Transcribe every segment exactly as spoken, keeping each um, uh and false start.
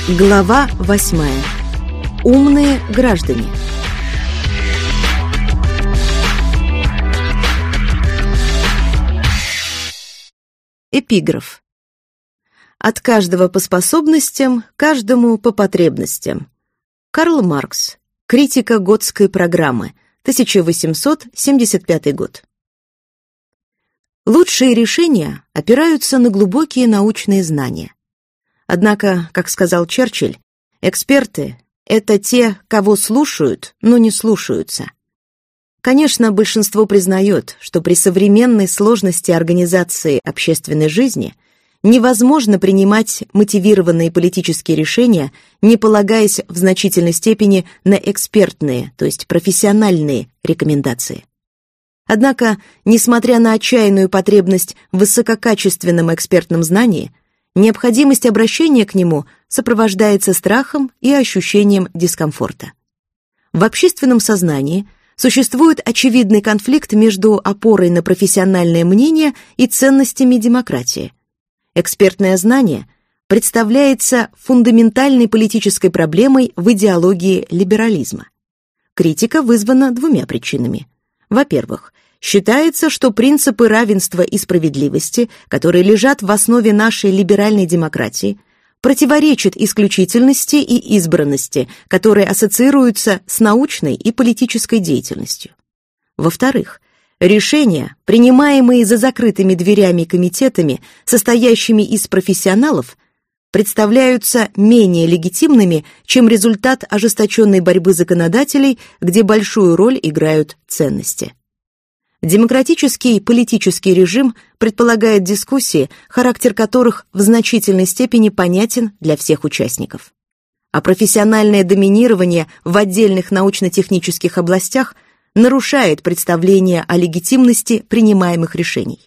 Глава восьмая. Умные граждане. Эпиграф. От каждого по способностям, каждому по потребностям. Карл Маркс. Критика Готской программы. тысяча восемьсот семьдесят пятый год. Лучшие решения опираются на глубокие научные знания. Однако, как сказал Черчилль, эксперты — это те, кого слушают, но не слушаются. Конечно, большинство признает, что при современной сложности организации общественной жизни невозможно принимать мотивированные политические решения, не полагаясь в значительной степени на экспертные, то есть профессиональные рекомендации. Однако, несмотря на отчаянную потребность в высококачественном экспертном знании, необходимость обращения к нему сопровождается страхом и ощущением дискомфорта. В общественном сознании существует очевидный конфликт между опорой на профессиональное мнение и ценностями демократии. Экспертное знание представляется фундаментальной политической проблемой в идеологии либерализма. Критика вызвана двумя причинами. Во-первых, считается, что принципы равенства и справедливости, которые лежат в основе нашей либеральной демократии, противоречат исключительности и избранности, которые ассоциируются с научной и политической деятельностью. Во-вторых, решения, принимаемые за закрытыми дверями комитетами, состоящими из профессионалов, представляются менее легитимными, чем результат ожесточенной борьбы законодателей, где большую роль играют ценности. Демократический политический режим предполагает дискуссии, характер которых в значительной степени понятен для всех участников. А профессиональное доминирование в отдельных научно-технических областях нарушает представление о легитимности принимаемых решений.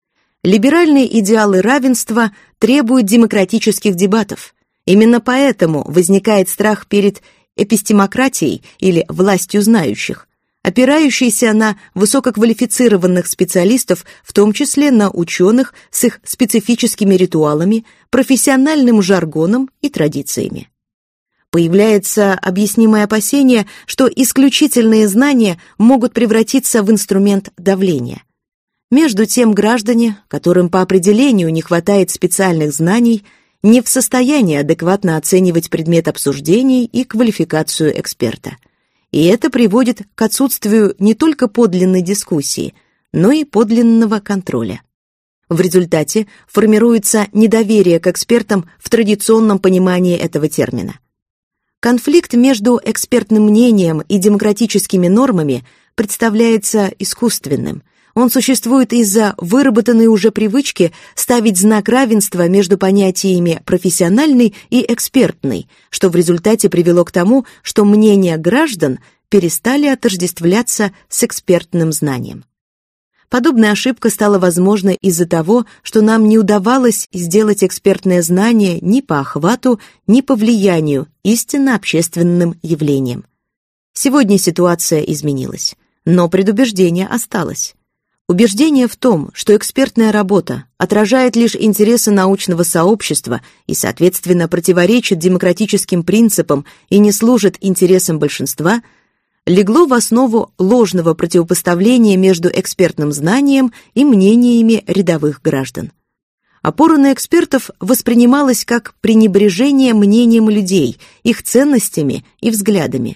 Либеральные идеалы равенства требуют демократических дебатов. Именно поэтому возникает страх перед эпистемократией или властью знающих, опирающийся на высококвалифицированных специалистов, в том числе на ученых с их специфическими ритуалами, профессиональным жаргоном и традициями. Появляется объяснимое опасение, что исключительные знания могут превратиться в инструмент давления. Между тем, граждане, которым по определению не хватает специальных знаний, не в состоянии адекватно оценивать предмет обсуждений и квалификацию эксперта. И это приводит к отсутствию не только подлинной дискуссии, но и подлинного контроля. В результате формируется недоверие к экспертам в традиционном понимании этого термина. Конфликт между экспертным мнением и демократическими нормами представляется искусственным. Он существует из-за выработанной уже привычки ставить знак равенства между понятиями профессиональный и экспертный, что в результате привело к тому, что мнения граждан перестали отождествляться с экспертным знанием. Подобная ошибка стала возможна из-за того, что нам не удавалось сделать экспертное знание ни по охвату, ни по влиянию истинно общественным явлениям. Сегодня ситуация изменилась, но предубеждение осталось. Убеждение в том, что экспертная работа отражает лишь интересы научного сообщества и, соответственно, противоречит демократическим принципам и не служит интересам большинства, легло в основу ложного противопоставления между экспертным знанием и мнениями рядовых граждан. Опора на экспертов воспринималась как пренебрежение мнением людей, их ценностями и взглядами.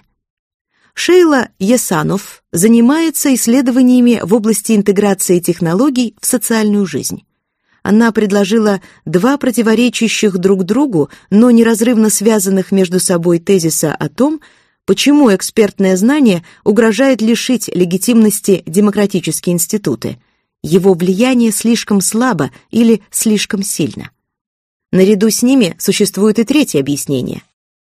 Шейла Ясанов занимается исследованиями в области интеграции технологий в социальную жизнь. Она предложила два противоречащих друг другу, но неразрывно связанных между собой тезиса о том, почему экспертное знание угрожает лишить легитимности демократические институты. Его влияние слишком слабо или слишком сильно. Наряду с ними существует и третье объяснение.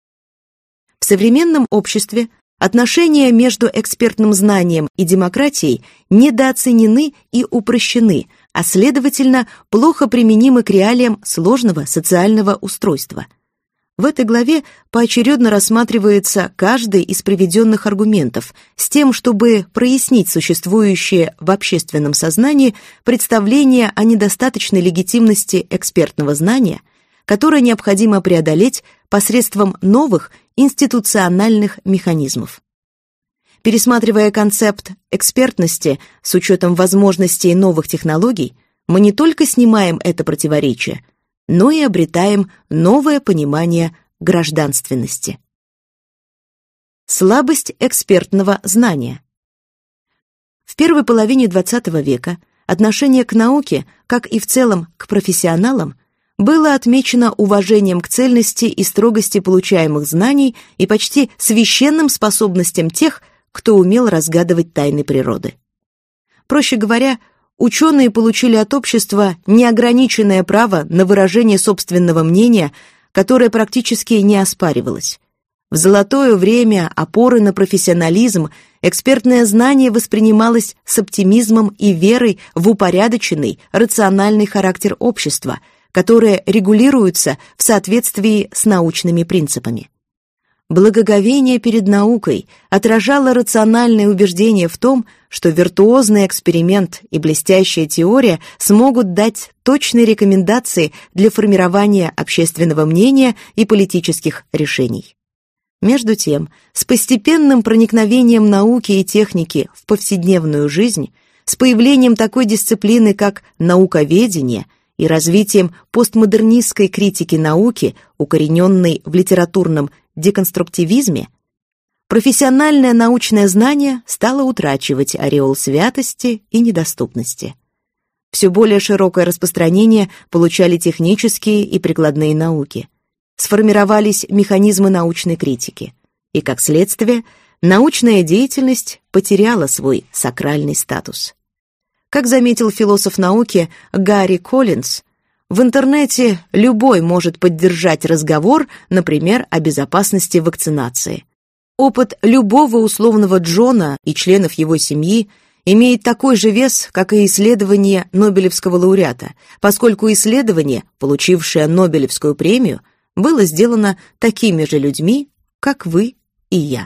В современном обществе отношения между экспертным знанием и демократией недооценены и упрощены, а следовательно, плохо применимы к реалиям сложного социального устройства. В этой главе поочередно рассматривается каждый из приведенных аргументов с тем, чтобы прояснить существующее в общественном сознании представление о недостаточной легитимности экспертного знания, которое необходимо преодолеть посредством новых институциональных механизмов. Пересматривая концепт экспертности с учетом возможностей новых технологий, мы не только снимаем это противоречие, но и обретаем новое понимание гражданственности. Слабость экспертного знания. В первой половине двадцатого века отношение к науке, как и в целом к профессионалам, было отмечено уважением к цельности и строгости получаемых знаний и почти священным способностям тех, кто умел разгадывать тайны природы. Проще говоря, ученые получили от общества неограниченное право на выражение собственного мнения, которое практически не оспаривалось. В золотое время опоры на профессионализм экспертное знание воспринималось с оптимизмом и верой в упорядоченный, рациональный характер общества, которое регулируется в соответствии с научными принципами. Благоговение перед наукой отражало рациональное убеждение в том, что виртуозный эксперимент и блестящая теория смогут дать точные рекомендации для формирования общественного мнения и политических решений. Между тем, с постепенным проникновением науки и техники в повседневную жизнь, с появлением такой дисциплины, как науковедение, и развитием постмодернистской критики науки, укорененной в литературном деконструктивизме, профессиональное научное знание стало утрачивать ореол святости и недоступности. Все более широкое распространение получали технические и прикладные науки. Сформировались механизмы научной критики, и, как следствие, научная деятельность потеряла свой сакральный статус. Как заметил философ науки Гарри Коллинз, в интернете любой может поддержать разговор, например, о безопасности вакцинации. Опыт любого условного Джона и членов его семьи имеет такой же вес, как и исследование Нобелевского лауреата, поскольку исследование, получившее Нобелевскую премию, было сделано такими же людьми, как вы и я.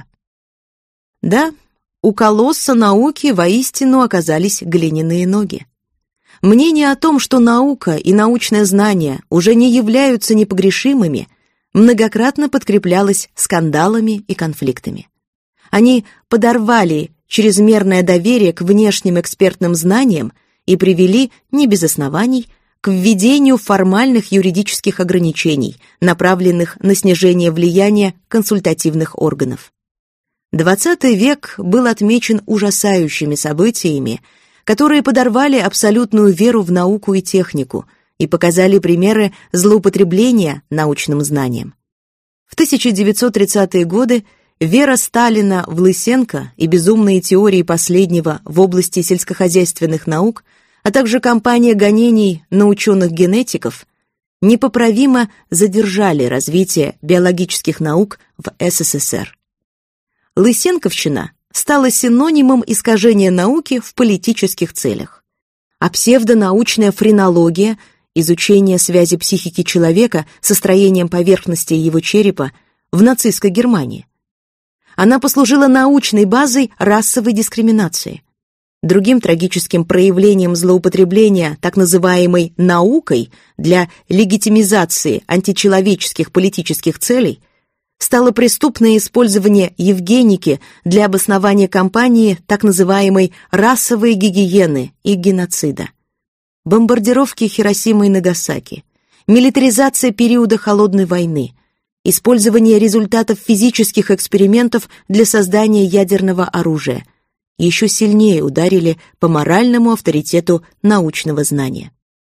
Да, у колосса науки воистину оказались глиняные ноги. Мнение о том, что наука и научное знание уже не являются непогрешимыми, многократно подкреплялось скандалами и конфликтами. Они подорвали чрезмерное доверие к внешним экспертным знаниям и привели, не без оснований, к введению формальных юридических ограничений, направленных на снижение влияния консультативных органов. двадцатый век был отмечен ужасающими событиями, которые подорвали абсолютную веру в науку и технику и показали примеры злоупотребления научным знанием. В тысяча девятьсот тридцатые годы вера Сталина в Лысенко и безумные теории последнего в области сельскохозяйственных наук, а также кампания гонений на ученых-генетиков непоправимо задержали развитие биологических наук в СССР. Лысенковщина стала синонимом искажения науки в политических целях, а псевдонаучная френология, изучение связи психики человека со строением поверхности его черепа в нацистской Германии. Она послужила научной базой расовой дискриминации. Другим трагическим проявлением злоупотребления так называемой «наукой» для легитимизации античеловеческих политических целей стало преступное использование евгеники для обоснования кампании так называемой расовой гигиены и геноцида. Бомбардировки Хиросимы и Нагасаки, милитаризация периода Холодной войны, использование результатов физических экспериментов для создания ядерного оружия еще сильнее ударили по моральному авторитету научного знания.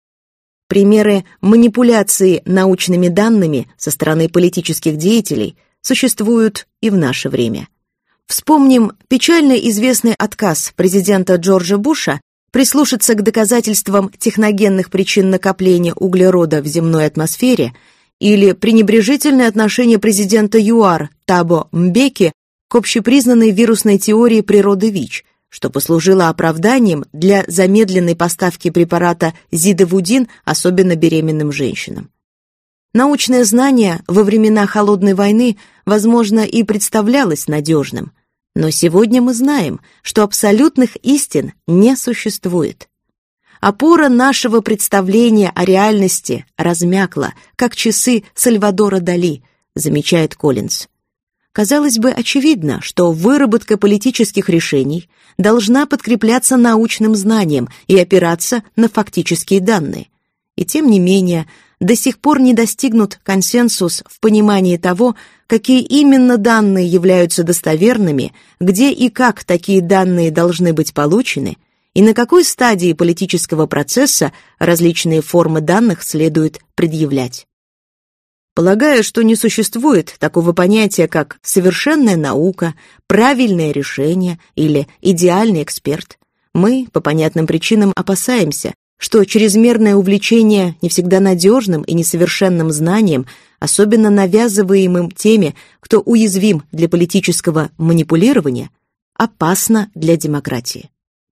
Примеры манипуляции научными данными со стороны политических деятелей существуют и в наше время. Вспомним печально известный отказ президента Джорджа Буша прислушаться к доказательствам техногенных причин накопления углерода в земной атмосфере или пренебрежительное отношение президента ЮАР Табо Мбеки к общепризнанной вирусной теории природы ВИЧ, что послужило оправданием для замедленной поставки препарата зидовудин особенно беременным женщинам. Научное знание во времена Холодной войны, возможно, и представлялось надежным, но сегодня мы знаем, что абсолютных истин не существует. Опора нашего представления о реальности размякла, как часы Сальвадора Дали, замечает Коллинз. Казалось бы, очевидно, что выработка политических решений должна подкрепляться научным знанием и опираться на фактические данные. И тем не менее, до сих пор не достигнут консенсус в понимании того, какие именно данные являются достоверными, где и как такие данные должны быть получены, и на какой стадии политического процесса различные формы данных следует предъявлять. Полагаю, что не существует такого понятия, как совершенная наука, правильное решение или идеальный эксперт. Мы, по понятным причинам, опасаемся, что чрезмерное увлечение не всегда надежным и несовершенным знанием, особенно навязываемым теми, кто уязвим для политического манипулирования, опасно для демократии.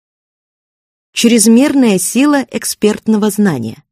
Чрезмерная сила экспертного знания.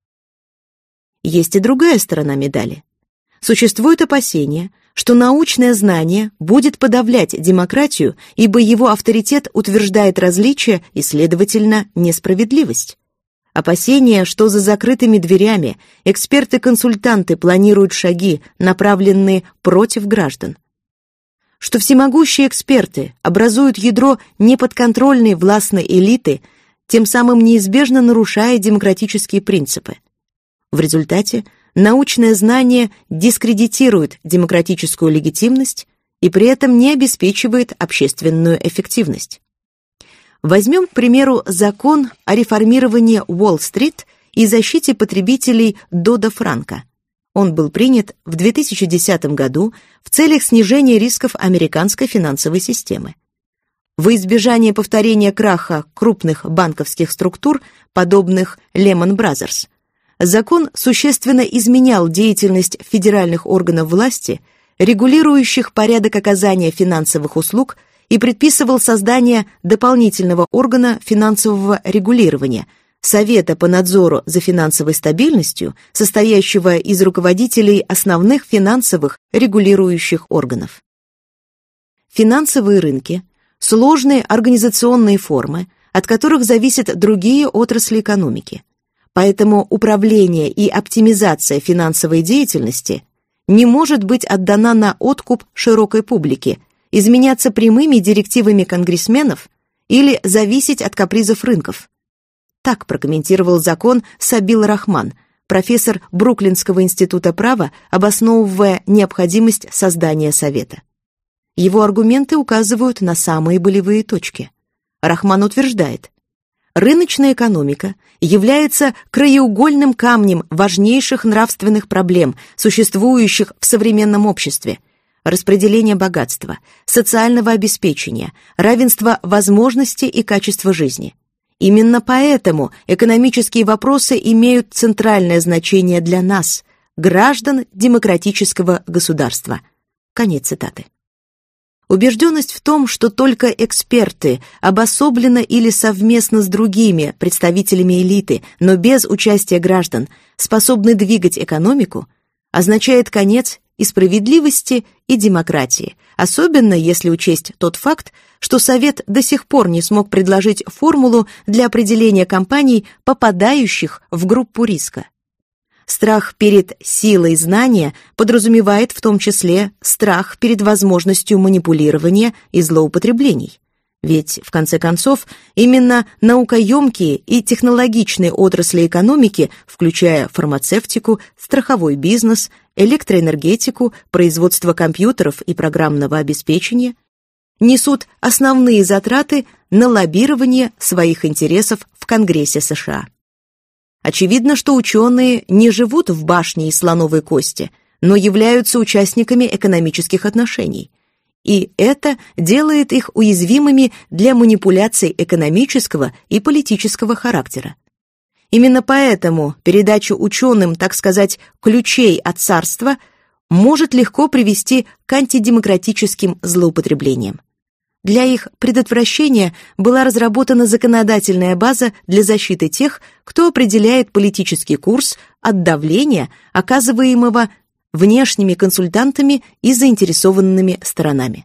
Есть и другая сторона медали. Существует опасение, что научное знание будет подавлять демократию, ибо его авторитет утверждает различия и, следовательно, несправедливость. Опасение, что за закрытыми дверями эксперты-консультанты планируют шаги, направленные против граждан. Что всемогущие эксперты образуют ядро неподконтрольной властной элиты, тем самым неизбежно нарушая демократические принципы. В результате научное знание дискредитирует демократическую легитимность и при этом не обеспечивает общественную эффективность. Возьмем, к примеру, закон о реформировании Уолл-стрит и защите потребителей Додо-Франко. Он был принят в две тысячи десятом году в целях снижения рисков американской финансовой системы. Во избежание повторения краха крупных банковских структур, подобных Lehman Brothers, закон существенно изменял деятельность федеральных органов власти, регулирующих порядок оказания финансовых услуг, и предписывал создание дополнительного органа финансового регулирования – Совета по надзору за финансовой стабильностью, состоящего из руководителей основных финансовых регулирующих органов. Финансовые рынки – сложные организационные формы, от которых зависят другие отрасли экономики. Поэтому управление и оптимизация финансовой деятельности не может быть отдана на откуп широкой публике, изменяться прямыми директивами конгрессменов или зависеть от капризов рынков. Так прокомментировал закон Сабил Рахман, профессор Бруклинского института права, обосновывая необходимость создания совета. Его аргументы указывают на самые болевые точки. Рахман утверждает, рыночная экономика является краеугольным камнем важнейших нравственных проблем, существующих в современном обществе: распределение богатства, социального обеспечения, равенства возможностей и качества жизни. Именно поэтому экономические вопросы имеют центральное значение для нас, граждан демократического государства. Конец цитаты. Убежденность в том, что только эксперты, обособленно или совместно с другими представителями элиты, но без участия граждан, способны двигать экономику, означает конец и справедливости, и демократии, особенно если учесть тот факт, что Совет до сих пор не смог предложить формулу для определения компаний, попадающих в группу риска. Страх перед силой знания подразумевает в том числе страх перед возможностью манипулирования и злоупотреблений. Ведь, в конце концов, именно наукоемкие и технологичные отрасли экономики, включая фармацевтику, страховой бизнес, электроэнергетику, производство компьютеров и программного обеспечения, несут основные затраты на лоббирование своих интересов в Конгрессе США. Очевидно, что ученые не живут в башне из слоновой кости, но являются участниками экономических отношений. И это делает их уязвимыми для манипуляций экономического и политического характера. Именно поэтому передача ученым, так сказать, ключей от царства может легко привести к антидемократическим злоупотреблениям. Для их предотвращения была разработана законодательная база для защиты тех, кто определяет политический курс от давления, оказываемого внешними консультантами и заинтересованными сторонами.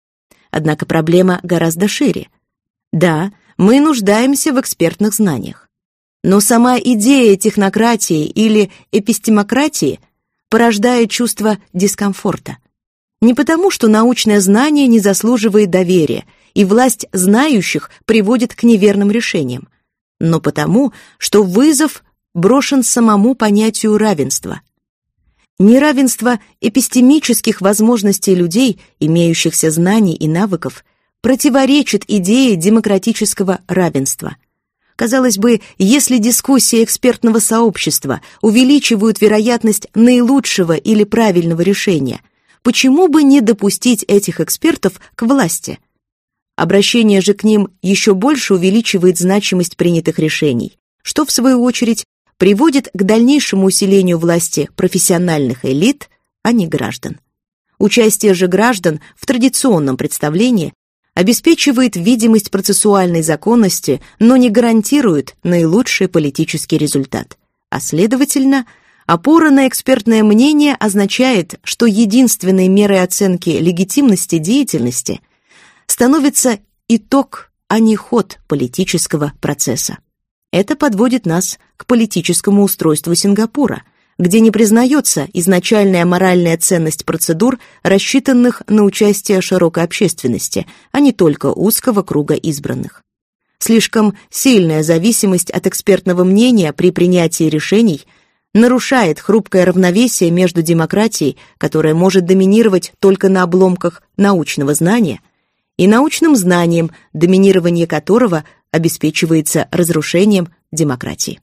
Однако проблема гораздо шире. Да, мы нуждаемся в экспертных знаниях. Но сама идея технократии или эпистемократии порождает чувство дискомфорта. Не потому, что научное знание не заслуживает доверия, и власть знающих приводит к неверным решениям, но потому, что вызов брошен самому понятию равенства. Неравенство эпистемических возможностей людей, имеющихся знаний и навыков, противоречит идее демократического равенства. Казалось бы, если дискуссии экспертного сообщества увеличивают вероятность наилучшего или правильного решения, почему бы не допустить этих экспертов к власти? Обращение же к ним еще больше увеличивает значимость принятых решений, что, в свою очередь, приводит к дальнейшему усилению власти профессиональных элит, а не граждан. Участие же граждан в традиционном представлении обеспечивает видимость процессуальной законности, но не гарантирует наилучший политический результат. А следовательно, опора на экспертное мнение означает, что единственной мерой оценки легитимности деятельности становится итог, а не ход политического процесса. Это подводит нас к политическому устройству Сингапура, где не признается изначальная моральная ценность процедур, рассчитанных на участие широкой общественности, а не только узкого круга избранных. Слишком сильная зависимость от экспертного мнения при принятии решений нарушает хрупкое равновесие между демократией, которая может доминировать только на обломках научного знания, и научным знанием, доминирование которого обеспечивается разрушением демократии.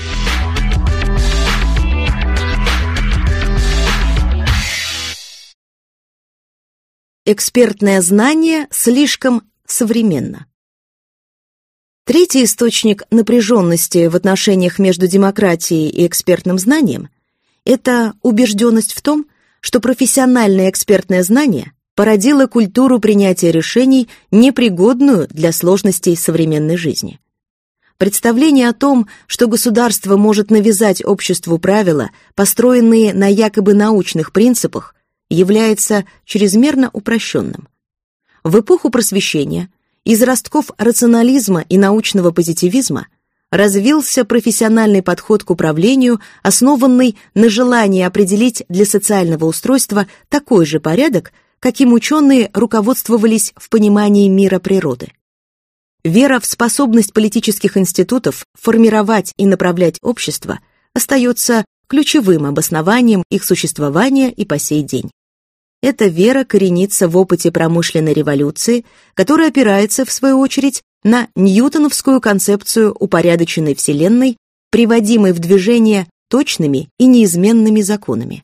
Экспертное знание слишком современно. Третий источник напряженности в отношениях между демократией и экспертным знанием – это убежденность в том, что профессиональное экспертное знание породило культуру принятия решений, непригодную для сложностей современной жизни. Представление о том, что государство может навязать обществу правила, построенные на якобы научных принципах, является чрезмерно упрощенным. В эпоху Просвещения из ростков рационализма и научного позитивизма развился профессиональный подход к управлению, основанный на желании определить для социального устройства такой же порядок, каким ученые руководствовались в понимании мира природы. Вера в способность политических институтов формировать и направлять общество остается ключевым обоснованием их существования и по сей день. Эта вера коренится в опыте промышленной революции, которая опирается, в свою очередь, на ньютоновскую концепцию упорядоченной Вселенной, приводимой в движение точными и неизменными законами.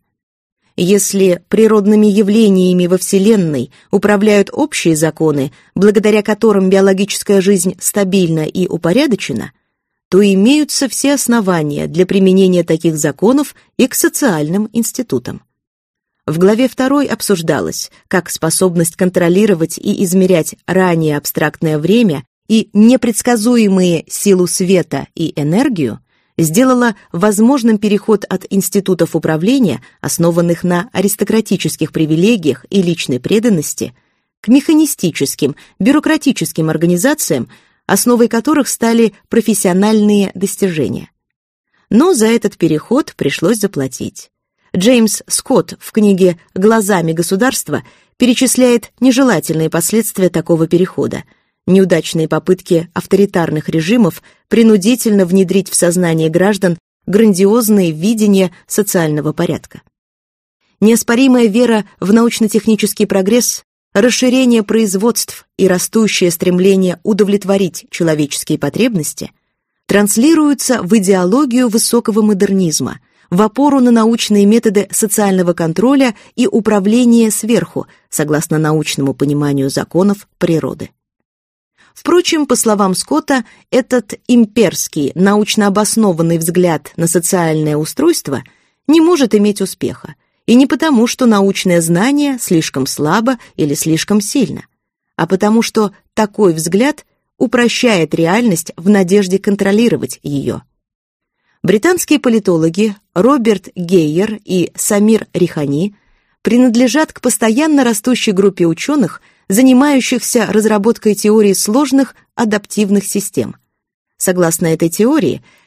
Если природными явлениями во Вселенной управляют общие законы, благодаря которым биологическая жизнь стабильна и упорядочена, то имеются все основания для применения таких законов и к социальным институтам. В главе второй обсуждалось, как способность контролировать и измерять ранее абстрактное время и непредсказуемые силу света и энергию сделала возможным переход от институтов управления, основанных на аристократических привилегиях и личной преданности, к механистическим, бюрократическим организациям, основой которых стали профессиональные достижения. Но за этот переход пришлось заплатить. Джеймс Скотт в книге «Глазами государства» перечисляет нежелательные последствия такого перехода, неудачные попытки авторитарных режимов принудительно внедрить в сознание граждан грандиозные видения социального порядка. Неоспоримая вера в научно-технический прогресс, расширение производств и растущее стремление удовлетворить человеческие потребности транслируются в идеологию высокого модернизма, в опору на научные методы социального контроля и управления сверху, согласно научному пониманию законов природы. Впрочем, по словам Скотта, этот имперский, научно обоснованный взгляд на социальное устройство не может иметь успеха, и не потому, что научное знание слишком слабо или слишком сильно, а потому что такой взгляд упрощает реальность в надежде контролировать ее. Британские политологи Роберт Гейер и Самир Рихани принадлежат к постоянно растущей группе ученых, занимающихся разработкой теории сложных адаптивных систем. Согласно этой теории,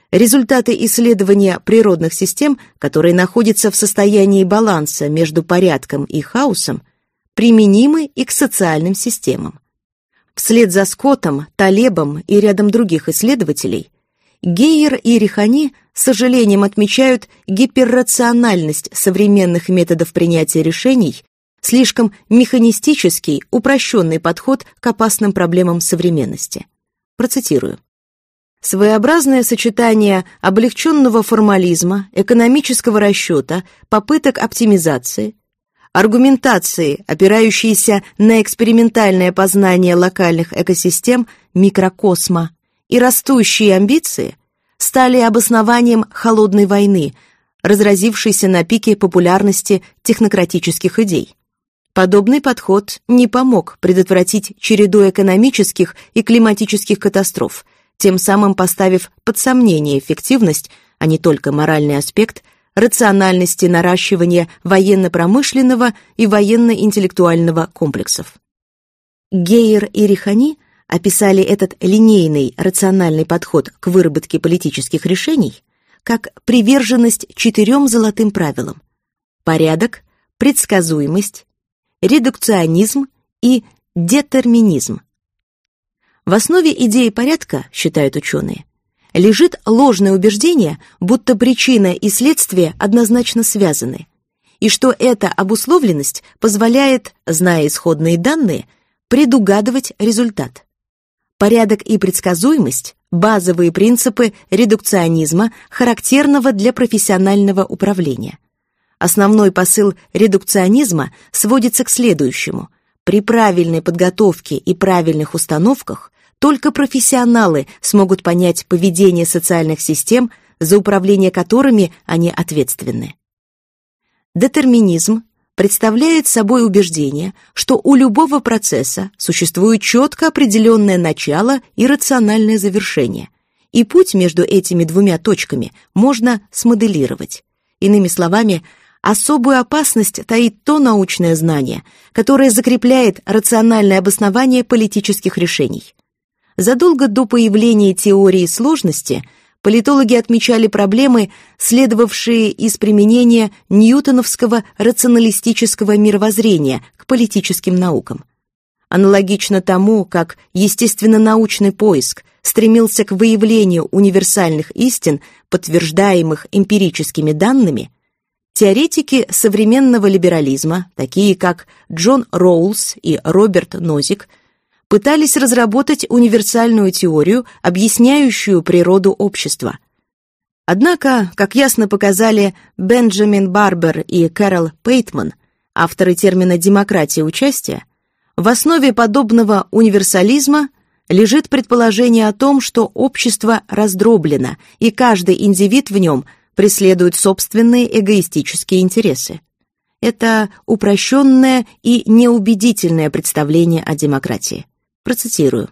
Результаты исследования природных систем, которые находятся в состоянии баланса между порядком и хаосом, применимы и к социальным системам. Вслед за Скоттом, Талебом и рядом других исследователей, Гейер и Рихани с сожалением отмечают гиперрациональность современных методов принятия решений, слишком механистический, упрощенный подход к опасным проблемам современности. Процитирую. Своеобразное сочетание облегченного формализма, экономического расчета, попыток оптимизации, аргументации, опирающейся на экспериментальное познание локальных экосистем, микрокосма, и растущие амбиции стали обоснованием холодной войны, разразившейся на пике популярности технократических идей. Подобный подход не помог предотвратить череду экономических и климатических катастроф, тем самым поставив под сомнение эффективность, а не только моральный аспект, рациональности наращивания военно-промышленного и военно-интеллектуального комплексов. Гейер и Рихани описали этот линейный рациональный подход к выработке политических решений как приверженность четырем золотым правилам: порядок, предсказуемость, редукционизм и детерминизм. В основе идеи порядка, считают ученые, лежит ложное убеждение, будто причина и следствие однозначно связаны, и что эта обусловленность позволяет, зная исходные данные, предугадывать результат. Порядок и предсказуемость – базовые принципы редукционизма, характерного для профессионального управления. Основной посыл редукционизма сводится к следующему. При правильной подготовке и правильных установках только профессионалы смогут понять поведение социальных систем, за управление которыми они ответственны. Детерминизм представляет собой убеждение, что у любого процесса существует четко определенное начало и рациональное завершение, и путь между этими двумя точками можно смоделировать. Иными словами, особую опасность таит то научное знание, которое закрепляет рациональное обоснование политических решений. Задолго до появления теории сложности политологи отмечали проблемы, следовавшие из применения ньютоновского рационалистического мировоззрения к политическим наукам. Аналогично тому, как естественно-научный поиск стремился к выявлению универсальных истин, подтверждаемых эмпирическими данными, теоретики современного либерализма, такие как Джон Роулс и Роберт Нозик, пытались разработать универсальную теорию, объясняющую природу общества. Однако, как ясно показали Бенджамин Барбер и Кэрол Пейтман, авторы термина «демократия участия», в основе подобного универсализма лежит предположение о том, что общество раздроблено, и каждый индивид в нем преследует собственные эгоистические интересы. Это упрощенное и неубедительное представление о демократии. Процитирую.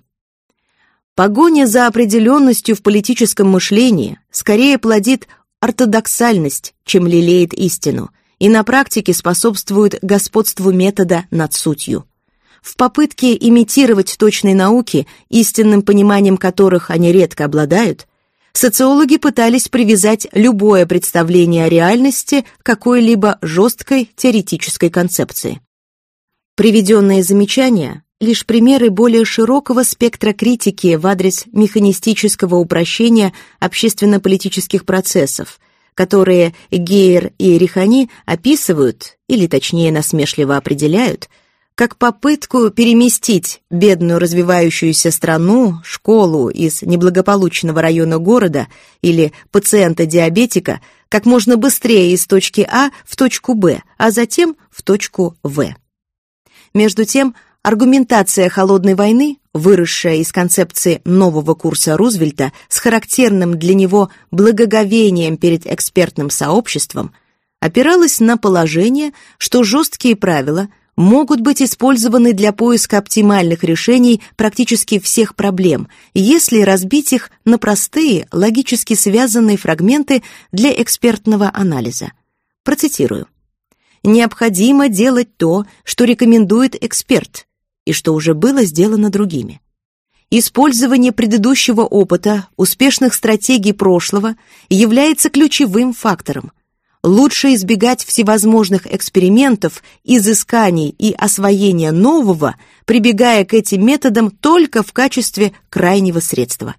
«Погоня за определенностью в политическом мышлении скорее плодит ортодоксальность, чем лелеет истину, и на практике способствует господству метода над сутью. В попытке имитировать точные науки, истинным пониманием которых они редко обладают, социологи пытались привязать любое представление о реальности к какой-либо жесткой теоретической концепции». Приведенные замечания — лишь примеры более широкого спектра критики в адрес механистического упрощения общественно-политических процессов, которые Гейер и Рихани описывают, или точнее насмешливо определяют, как попытку переместить бедную развивающуюся страну, школу из неблагополучного района города или пациента-диабетика как можно быстрее из точки А в точку Б, а затем в точку В. Между тем, аргументация холодной войны, выросшая из концепции нового курса Рузвельта с характерным для него благоговением перед экспертным сообществом, опиралась на положение, что жесткие правила могут быть использованы для поиска оптимальных решений практически всех проблем, если разбить их на простые, логически связанные фрагменты для экспертного анализа. Процитирую. «Необходимо делать то, что рекомендует эксперт, и что уже было сделано другими. Использование предыдущего опыта, успешных стратегий прошлого является ключевым фактором. Лучше избегать всевозможных экспериментов, изысканий и освоения нового, прибегая к этим методам только в качестве крайнего средства.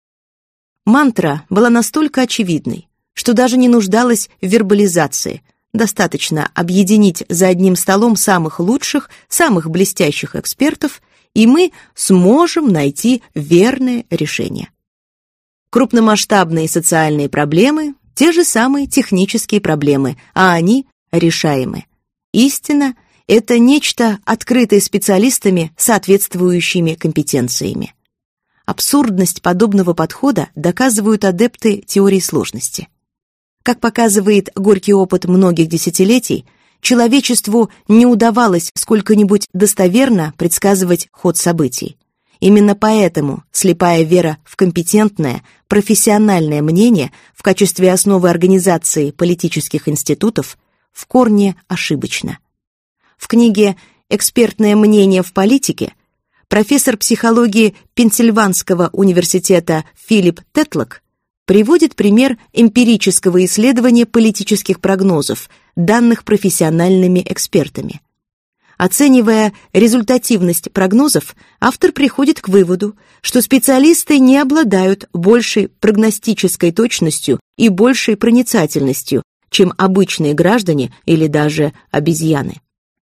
Мантра была настолько очевидной, что даже не нуждалась в вербализации. Достаточно объединить за одним столом самых лучших, самых блестящих экспертов, и мы сможем найти верное решение. Крупномасштабные социальные проблемы – те же самые технические проблемы, а они решаемы. Истина – это нечто, открытое специалистами, соответствующими компетенциями. Абсурдность подобного подхода доказывают адепты теории сложности. Как показывает горький опыт многих десятилетий, человечеству не удавалось сколько-нибудь достоверно предсказывать ход событий. Именно поэтому слепая вера в компетентное, профессиональное мнение в качестве основы организации политических институтов в корне ошибочна. В книге «Экспертное мнение в политике» профессор психологии Пенсильванского университета Филипп Тетлок приводит пример эмпирического исследования политических прогнозов, данных профессиональными экспертами. Оценивая результативность прогнозов, автор приходит к выводу, что специалисты не обладают большей прогностической точностью и большей проницательностью, чем обычные граждане или даже обезьяны.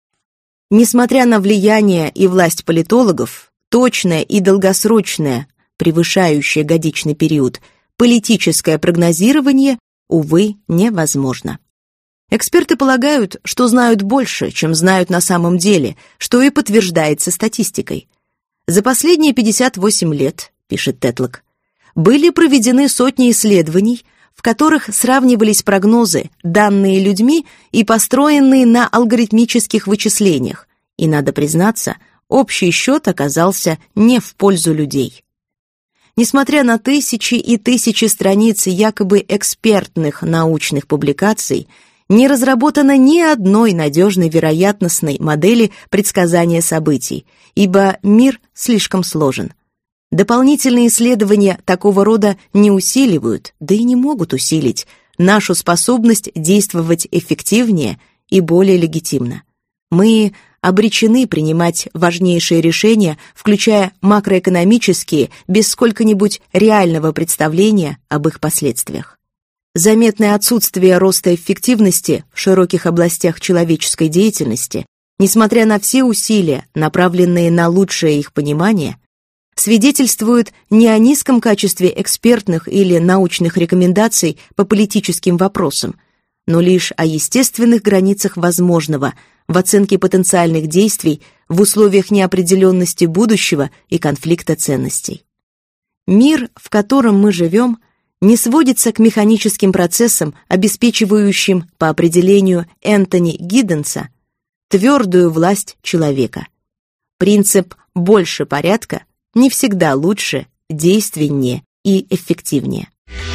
Несмотря на влияние и власть политологов, точное и долгосрочное, превышающее годичный период, политическое прогнозирование, увы, невозможно. Эксперты полагают, что знают больше, чем знают на самом деле, что и подтверждается статистикой. За последние пятьдесят восемь лет, пишет Тетлок, были проведены сотни исследований, в которых сравнивались прогнозы, данные людьми и построенные на алгоритмических вычислениях, и, надо признаться, общий счет оказался не в пользу людей. Несмотря на тысячи и тысячи страниц якобы экспертных научных публикаций, не разработано ни одной надежной вероятностной модели предсказания событий, ибо мир слишком сложен. Дополнительные исследования такого рода не усиливают, да и не могут усилить, нашу способность действовать эффективнее и более легитимно. Мы обречены принимать важнейшие решения, включая макроэкономические, без сколько-нибудь реального представления об их последствиях. Заметное отсутствие роста эффективности в широких областях человеческой деятельности, несмотря на все усилия, направленные на лучшее их понимание, свидетельствует не о низком качестве экспертных или научных рекомендаций по политическим вопросам, но лишь о естественных границах возможного в оценке потенциальных действий в условиях неопределенности будущего и конфликта ценностей. Мир, в котором мы живем, не сводится к механическим процессам, обеспечивающим, по определению Энтони Гидденса, твердую власть человека. Принцип «больше порядка» не всегда лучше, действеннее и эффективнее.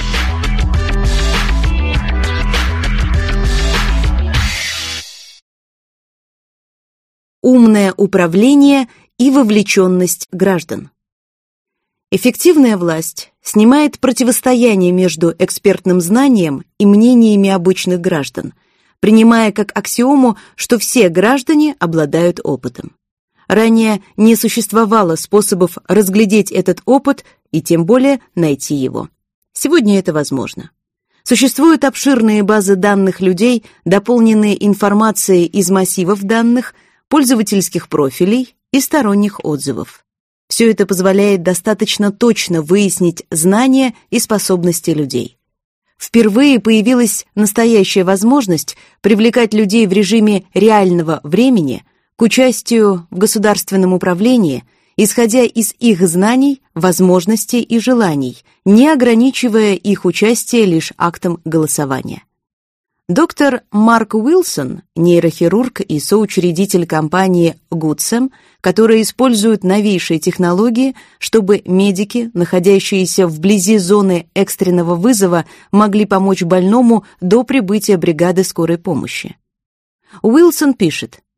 Умное управление и вовлеченность граждан. Эффективная власть снимает противостояние между экспертным знанием и мнениями обычных граждан, принимая как аксиому, что все граждане обладают опытом. Ранее не существовало способов разглядеть этот опыт и тем более найти его. Сегодня это возможно. Существуют обширные базы данных людей, дополненные информацией из массивов данных, пользовательских профилей и сторонних отзывов. Все это позволяет достаточно точно выяснить знания и способности людей. Впервые появилась настоящая возможность привлекать людей в режиме реального времени к участию в государственном управлении, исходя из их знаний, возможностей и желаний, не ограничивая их участие лишь актом голосования. Доктор Марк Уилсон, нейрохирург и соучредитель компании Goodsam, которая использует новейшие технологии, чтобы медики, находящиеся вблизи зоны экстренного вызова, могли помочь больному до прибытия бригады скорой помощи. Уилсон пишет: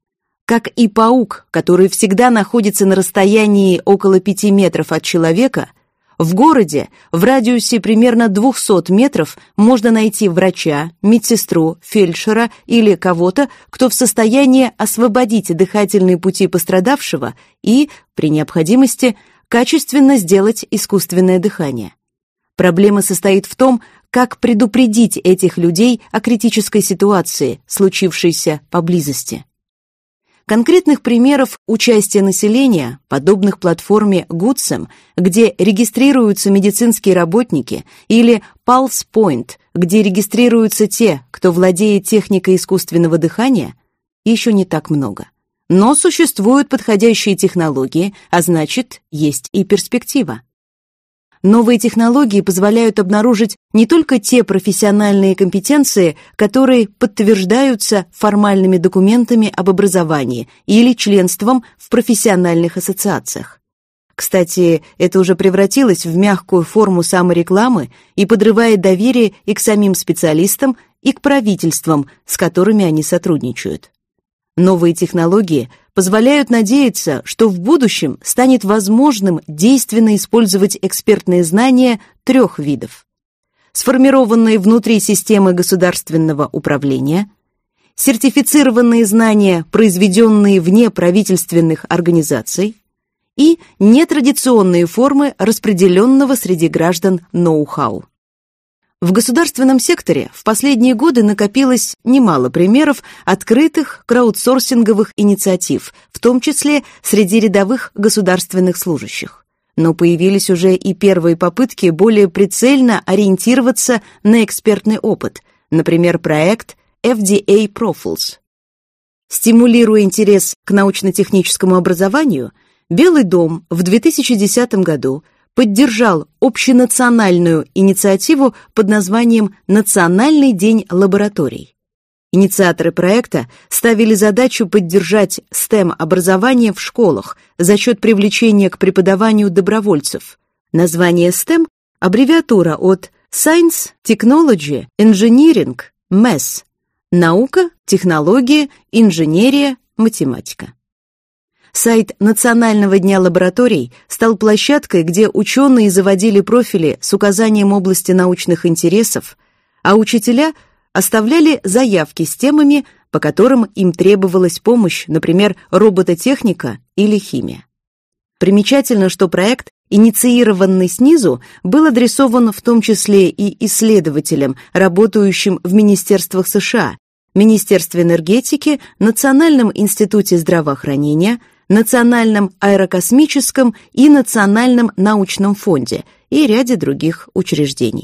Как и паук, который всегда находится на расстоянии около пяти метров от человека, в городе в радиусе примерно двухсот метров можно найти врача, медсестру, фельдшера или кого-то, кто в состоянии освободить дыхательные пути пострадавшего и, при необходимости, качественно сделать искусственное дыхание. Проблема состоит в том, как предупредить этих людей о критической ситуации, случившейся поблизости. Конкретных примеров участия населения, подобных платформе Good.сам, где регистрируются медицинские работники, или Pulse Point, где регистрируются те, кто владеет техникой искусственного дыхания, еще не так много. Но существуют подходящие технологии, а значит, есть и перспектива. Новые технологии позволяют обнаружить не только те профессиональные компетенции, которые подтверждаются формальными документами об образовании или членством в профессиональных ассоциациях. Кстати, это уже превратилось в мягкую форму саморекламы и подрывает доверие и к самим специалистам, и к правительствам, с которыми они сотрудничают. Новые технологии позволяют надеяться, что в будущем станет возможным действенно использовать экспертные знания трех видов: сформированные внутри системы государственного управления, сертифицированные знания, произведенные вне правительственных организаций, и нетрадиционные формы распределенного среди граждан ноу-хау. В государственном секторе в последние годы накопилось немало примеров открытых краудсорсинговых инициатив, в том числе среди рядовых государственных служащих. Но появились уже и первые попытки более прицельно ориентироваться на экспертный опыт, например, проект эф ди эй Profiles. Стимулируя интерес к научно-техническому образованию, Белый дом в две тысячи десятом году поддержал общенациональную инициативу под названием «Национальный день лабораторий». Инициаторы проекта ставили задачу поддержать стэм-образование в школах за счет привлечения к преподаванию добровольцев. Название стэм – аббревиатура от Science, Technology, Engineering, Math – наука, технология, инженерия, математика. Сайт Национального дня лабораторий стал площадкой, где ученые заводили профили с указанием области научных интересов, а учителя оставляли заявки с темами, по которым им требовалась помощь, например, робототехника или химия. Примечательно, что проект, инициированный снизу, был адресован в том числе и исследователям, работающим в министерствах США, Министерстве энергетики, Национальном институте здравоохранения, Национальном аэрокосмическом и Национальном научном фонде и ряде других учреждений.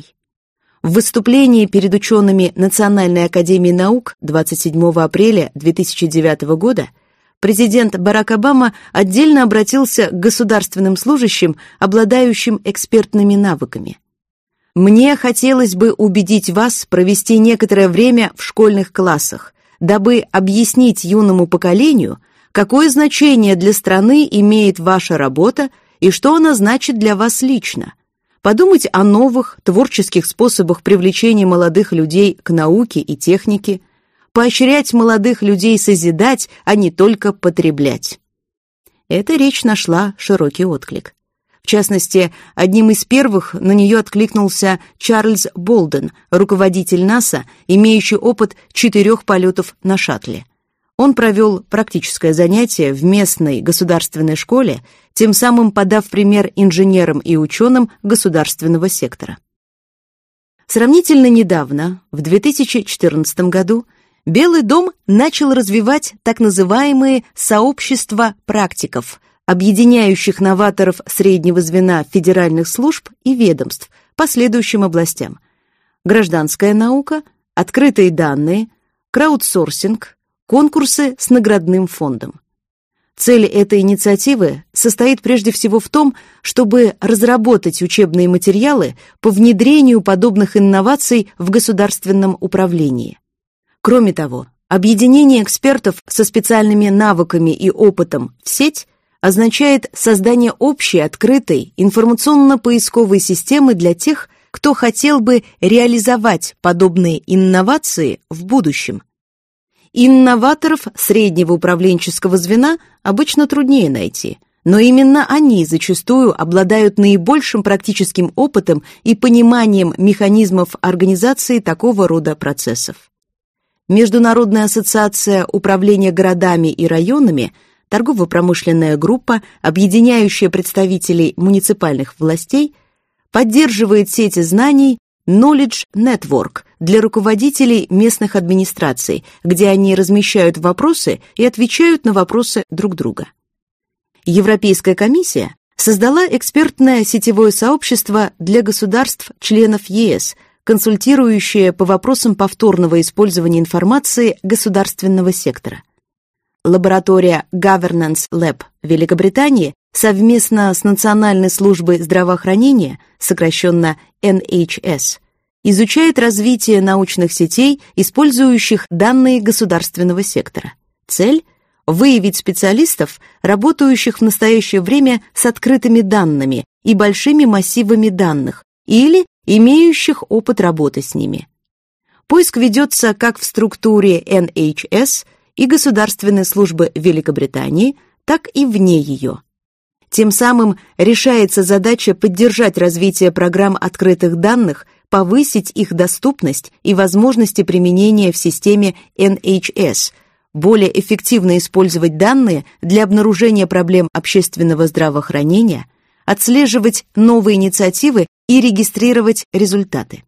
В выступлении перед учеными Национальной академии наук двадцать седьмого апреля две тысячи девятого года президент Барак Обама отдельно обратился к государственным служащим, обладающим экспертными навыками. «Мне хотелось бы убедить вас провести некоторое время в школьных классах, дабы объяснить юному поколению, какое значение для страны имеет ваша работа и что она значит для вас лично. Подумать о новых творческих способах привлечения молодых людей к науке и технике, поощрять молодых людей созидать, а не только потреблять». Эта речь нашла широкий отклик. В частности, одним из первых на нее откликнулся Чарльз Болден, руководитель НАСА, имеющий опыт четырех полетов на шаттле. Он провел практическое занятие в местной государственной школе, тем самым подав пример инженерам и ученым государственного сектора. Сравнительно недавно, в две тысячи четырнадцатом году, Белый дом начал развивать так называемые сообщества практиков, объединяющих новаторов среднего звена федеральных служб и ведомств по следующим областям: гражданская наука, открытые данные, краудсорсинг, конкурсы с наградным фондом. Цель этой инициативы состоит прежде всего в том, чтобы разработать учебные материалы по внедрению подобных инноваций в государственном управлении. Кроме того, объединение экспертов со специальными навыками и опытом в сеть означает создание общей, открытой, информационно-поисковой системы для тех, кто хотел бы реализовать подобные инновации в будущем. Инноваторов среднего управленческого звена обычно труднее найти, но именно они зачастую обладают наибольшим практическим опытом и пониманием механизмов организации такого рода процессов. Международная ассоциация управления городами и районами, торгово-промышленная группа, объединяющая представителей муниципальных властей, поддерживает сети знаний Knowledge Network для руководителей местных администраций, где они размещают вопросы и отвечают на вопросы друг друга. Европейская комиссия создала экспертное сетевое сообщество для государств-членов ЕС, консультирующее по вопросам повторного использования информации государственного сектора. Лаборатория Governance Lab Великобритании совместно с Национальной службой здравоохранения, сокращенно эн эйч эс, изучает развитие научных сетей, использующих данные государственного сектора. Цель – выявить специалистов, работающих в настоящее время с открытыми данными и большими массивами данных, или имеющих опыт работы с ними. Поиск ведется как в структуре эн эйч эс и Государственной службы Великобритании, так и вне ее. Тем самым решается задача поддержать развитие программ открытых данных, повысить их доступность и возможности применения в системе эн эйч эс, более эффективно использовать данные для обнаружения проблем общественного здравоохранения, отслеживать новые инициативы и регистрировать результаты.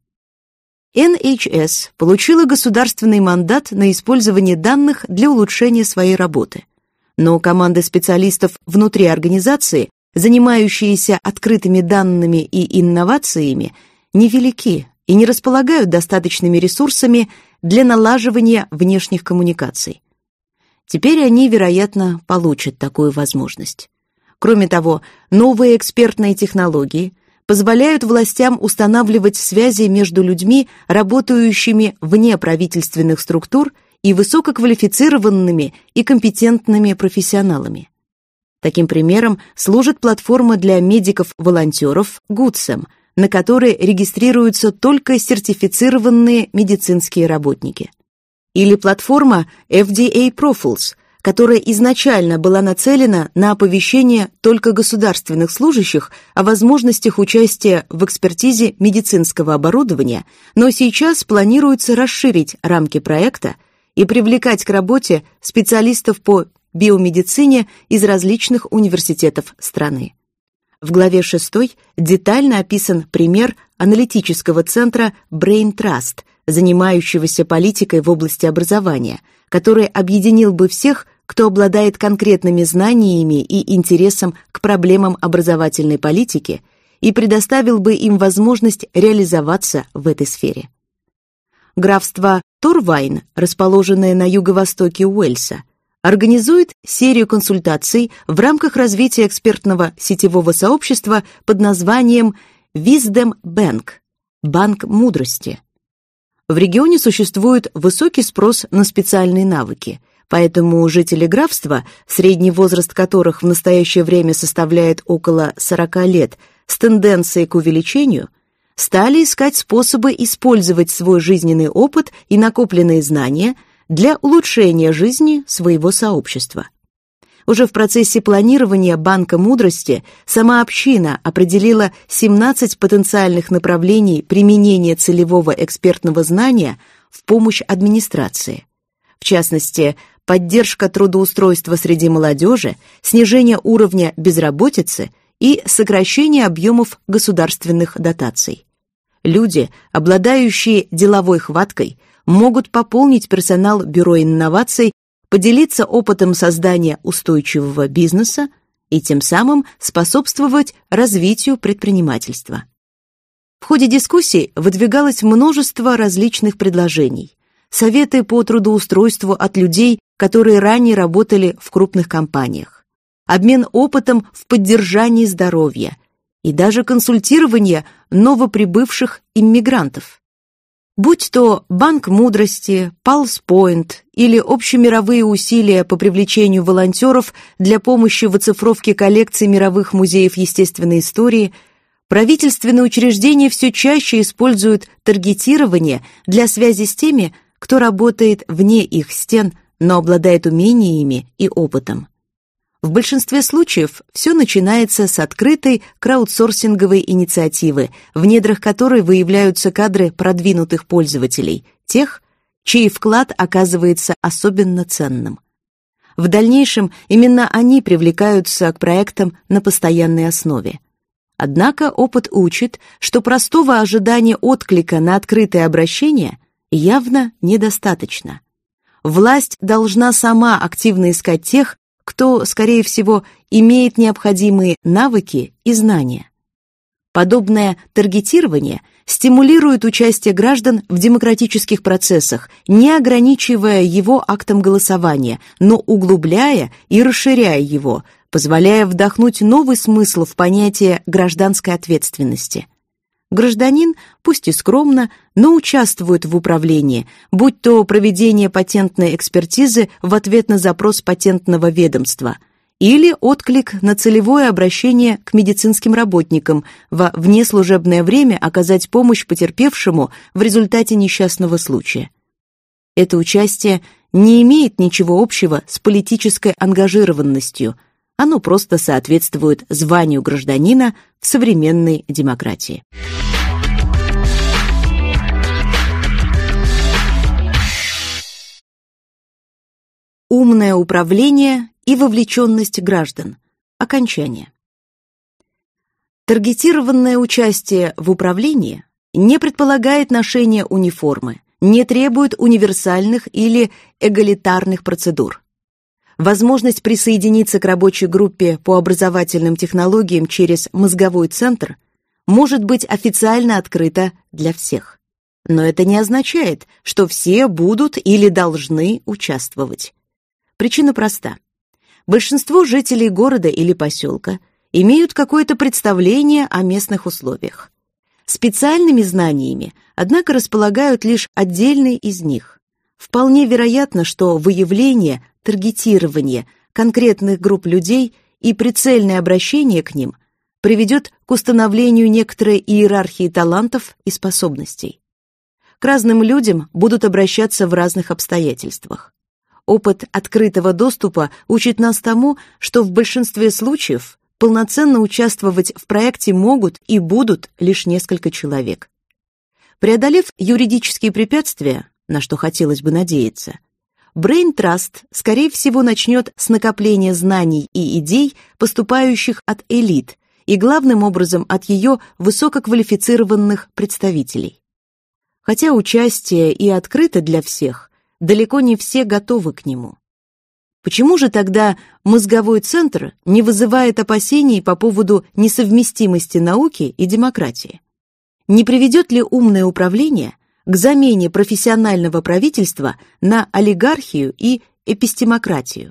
эн эйч эс получила государственный мандат на использование данных для улучшения своей работы. Но команды специалистов внутри организации, занимающиеся открытыми данными и инновациями, невелики и не располагают достаточными ресурсами для налаживания внешних коммуникаций. Теперь они, вероятно, получат такую возможность. Кроме того, новые экспертные технологии позволяют властям устанавливать связи между людьми, работающими вне правительственных структур, и высококвалифицированными и компетентными профессионалами. Таким примером служит платформа для медиков-волонтеров Гудсэм, на которой регистрируются только сертифицированные медицинские работники. Или платформа эф ди эй Profiles, которая изначально была нацелена на оповещение только государственных служащих о возможностях участия в экспертизе медицинского оборудования, но сейчас планируется расширить рамки проекта и привлекать к работе специалистов по биомедицине из различных университетов страны. В главе шестой детально описан пример аналитического центра Brain Trust, занимающегося политикой в области образования, который объединил бы всех, кто обладает конкретными знаниями и интересом к проблемам образовательной политики, и предоставил бы им возможность реализоваться в этой сфере. Графство Торвайн, расположенное на юго-востоке Уэльса, организует серию консультаций в рамках развития экспертного сетевого сообщества под названием Wisdom Bank – Банк мудрости. В регионе существует высокий спрос на специальные навыки, поэтому жители графства, средний возраст которых в настоящее время составляет около сорока лет, с тенденцией к увеличению, стали искать способы использовать свой жизненный опыт и накопленные знания для улучшения жизни своего сообщества. Уже в процессе планирования Банка мудрости сама община определила семнадцать потенциальных направлений применения целевого экспертного знания в помощь администрации. В частности, поддержка трудоустройства среди молодежи, снижение уровня безработицы и сокращение объемов государственных дотаций. Люди, обладающие деловой хваткой, могут пополнить персонал Бюро инноваций, поделиться опытом создания устойчивого бизнеса и тем самым способствовать развитию предпринимательства. В ходе дискуссий выдвигалось множество различных предложений. Советы по трудоустройству от людей, которые ранее работали в крупных компаниях, обмен опытом в поддержании здоровья и даже консультирование новоприбывших иммигрантов. Будь то Банк мудрости, Pulse Point или общемировые усилия по привлечению волонтеров для помощи в оцифровке коллекций мировых музеев естественной истории, правительственные учреждения все чаще используют таргетирование для связи с теми, кто работает вне их стен, но обладает умениями и опытом. В большинстве случаев все начинается с открытой краудсорсинговой инициативы, в недрах которой выявляются кадры продвинутых пользователей, тех, чей вклад оказывается особенно ценным. В дальнейшем именно они привлекаются к проектам на постоянной основе. Однако опыт учит, что простого ожидания отклика на открытое обращение явно недостаточно. Власть должна сама активно искать тех, кто, скорее всего, имеет необходимые навыки и знания. Подобное таргетирование стимулирует участие граждан в демократических процессах, не ограничивая его актом голосования, но углубляя и расширяя его, позволяя вдохнуть новый смысл в понятие гражданской ответственности. Гражданин, пусть и скромно, но участвует в управлении, будь то проведение патентной экспертизы в ответ на запрос патентного ведомства или отклик на целевое обращение к медицинским работникам во внеслужебное время оказать помощь потерпевшему в результате несчастного случая. Это участие не имеет ничего общего с политической ангажированностью, оно просто соответствует званию гражданина в современной демократии. Умное управление и вовлеченность граждан. Окончание. Таргетированное участие в управлении не предполагает ношения униформы, не требует универсальных или эгалитарных процедур. Возможность присоединиться к рабочей группе по образовательным технологиям через мозговой центр может быть официально открыта для всех. Но это не означает, что все будут или должны участвовать. Причина проста. Большинство жителей города или поселка имеют какое-то представление о местных условиях. Специальными знаниями, однако, располагают лишь отдельные из них. Вполне вероятно, что выявление, таргетирование конкретных групп людей и прицельное обращение к ним приведет к установлению некоторой иерархии талантов и способностей. К разным людям будут обращаться в разных обстоятельствах. Опыт открытого доступа учит нас тому, что в большинстве случаев полноценно участвовать в проекте могут и будут лишь несколько человек. Преодолев юридические препятствия, на что хотелось бы надеяться, Brain Trust, скорее всего, начнет с накопления знаний и идей, поступающих от элит, и главным образом от ее высококвалифицированных представителей. Хотя участие и открыто для всех, далеко не все готовы к нему. Почему же тогда мозговой центр не вызывает опасений по поводу несовместимости науки и демократии? Не приведет ли умное управление к замене профессионального правительства на олигархию и эпистемократию?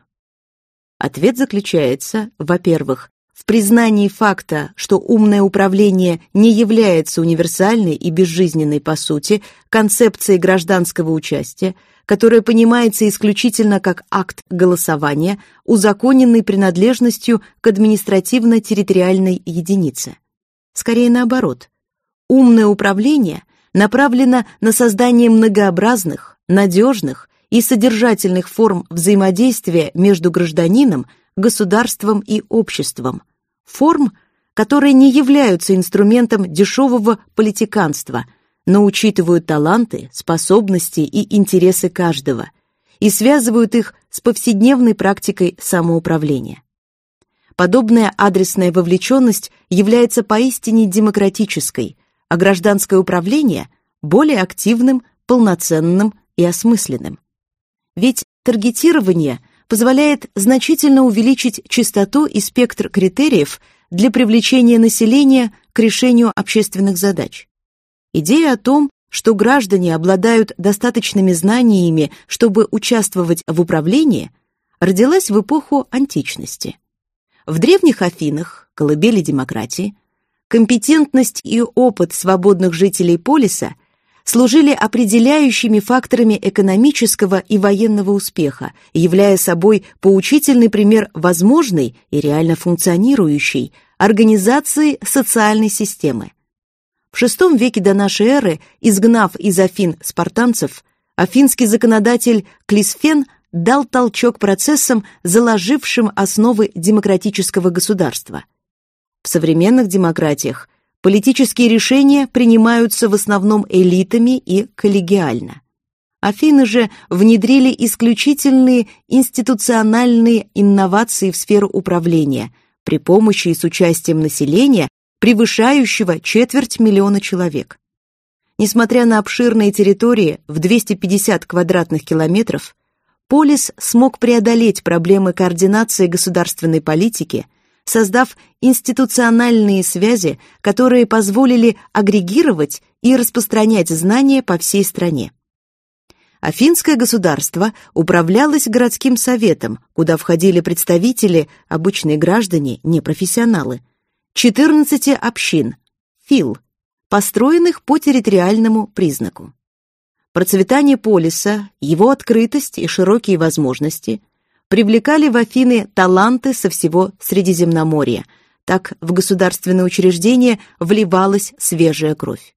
Ответ заключается, во-первых, в признании факта, что умное управление не является универсальной и безжизненной по сути концепцией гражданского участия, которая понимается исключительно как акт голосования, узаконенный принадлежностью к административно-территориальной единице. Скорее наоборот. Умное управление направлено на создание многообразных, надежных и содержательных форм взаимодействия между гражданином, государством и обществом, форм, которые не являются инструментом дешевого политиканства, но учитывают таланты, способности и интересы каждого и связывают их с повседневной практикой самоуправления. Подобная адресная вовлеченность является поистине демократической, а гражданское управление – более активным, полноценным и осмысленным. Ведь таргетирование позволяет значительно увеличить частоту и спектр критериев для привлечения населения к решению общественных задач. Идея о том, что граждане обладают достаточными знаниями, чтобы участвовать в управлении, родилась в эпоху античности. В древних Афинах, колыбели демократии, компетентность и опыт свободных жителей полиса служили определяющими факторами экономического и военного успеха, являя собой поучительный пример возможной и реально функционирующей организации социальной системы. В шестом веке до нашей эры, изгнав из Афин спартанцев, афинский законодатель Клисфен дал толчок процессам, заложившим основы демократического государства. В современных демократиях политические решения принимаются в основном элитами и коллегиально. Афины же внедрили исключительные институциональные инновации в сферу управления при помощи и с участием населения, превышающего четверть миллиона человек. Несмотря на обширные территории в двести пятьдесят квадратных километров, Полис смог преодолеть проблемы координации государственной политики, создав институциональные связи, которые позволили агрегировать и распространять знания по всей стране. Афинское государство управлялось городским советом, куда входили представители, обычные граждане, непрофессионалы, четырнадцати общин, фил, построенных по территориальному признаку. Процветание Полиса, его открытость и широкие возможности привлекали в Афины таланты со всего Средиземноморья, так в государственные учреждения вливалась свежая кровь.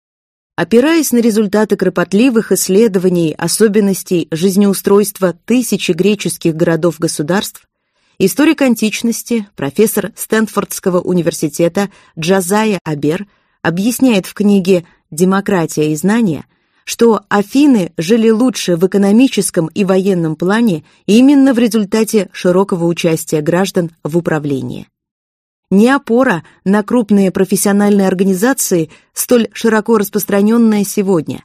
Опираясь на результаты кропотливых исследований особенностей жизнеустройства тысячи греческих городов-государств, историк античности, профессор Стэнфордского университета Джозайя Абер объясняет в книге «Демократия и знания», что Афины жили лучше в экономическом и военном плане именно в результате широкого участия граждан в управлении. Не опора на крупные профессиональные организации, столь широко распространенная сегодня,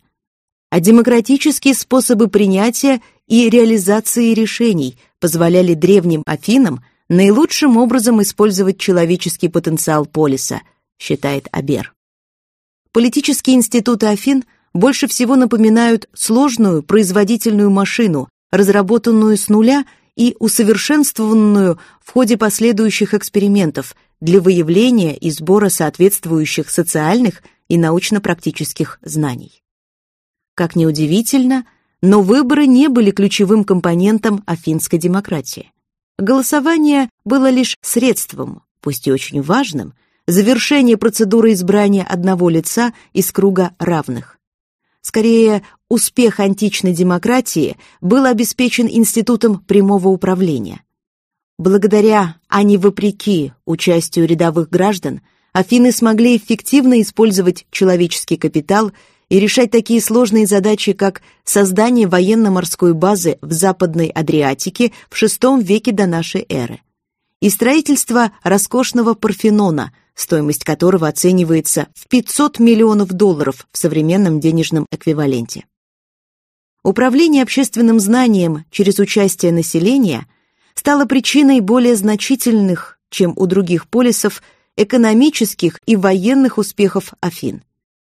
а демократические способы принятия и реализации решений позволяли древним Афинам наилучшим образом использовать человеческий потенциал Полиса, считает Абер. Политические институты Афин больше всего напоминают сложную производительную машину, разработанную с нуля и усовершенствованную в ходе последующих экспериментов для выявления и сбора соответствующих социальных и научно-практических знаний. Как ни удивительно, но выборы не были ключевым компонентом афинской демократии. Голосование было лишь средством, пусть и очень важным, завершения процедуры избрания одного лица из круга равных. Скорее, успех античной демократии был обеспечен институтом прямого управления. Благодаря, а не вопреки, участию рядовых граждан, Афины смогли эффективно использовать человеческий капитал и решать такие сложные задачи, как создание военно-морской базы в Западной Адриатике в шестом веке до нашей эры и строительство роскошного Парфенона, стоимость которого оценивается в пятьсот миллионов долларов в современном денежном эквиваленте. Управление общественным знанием через участие населения стало причиной более значительных, чем у других полисов, экономических и военных успехов Афин.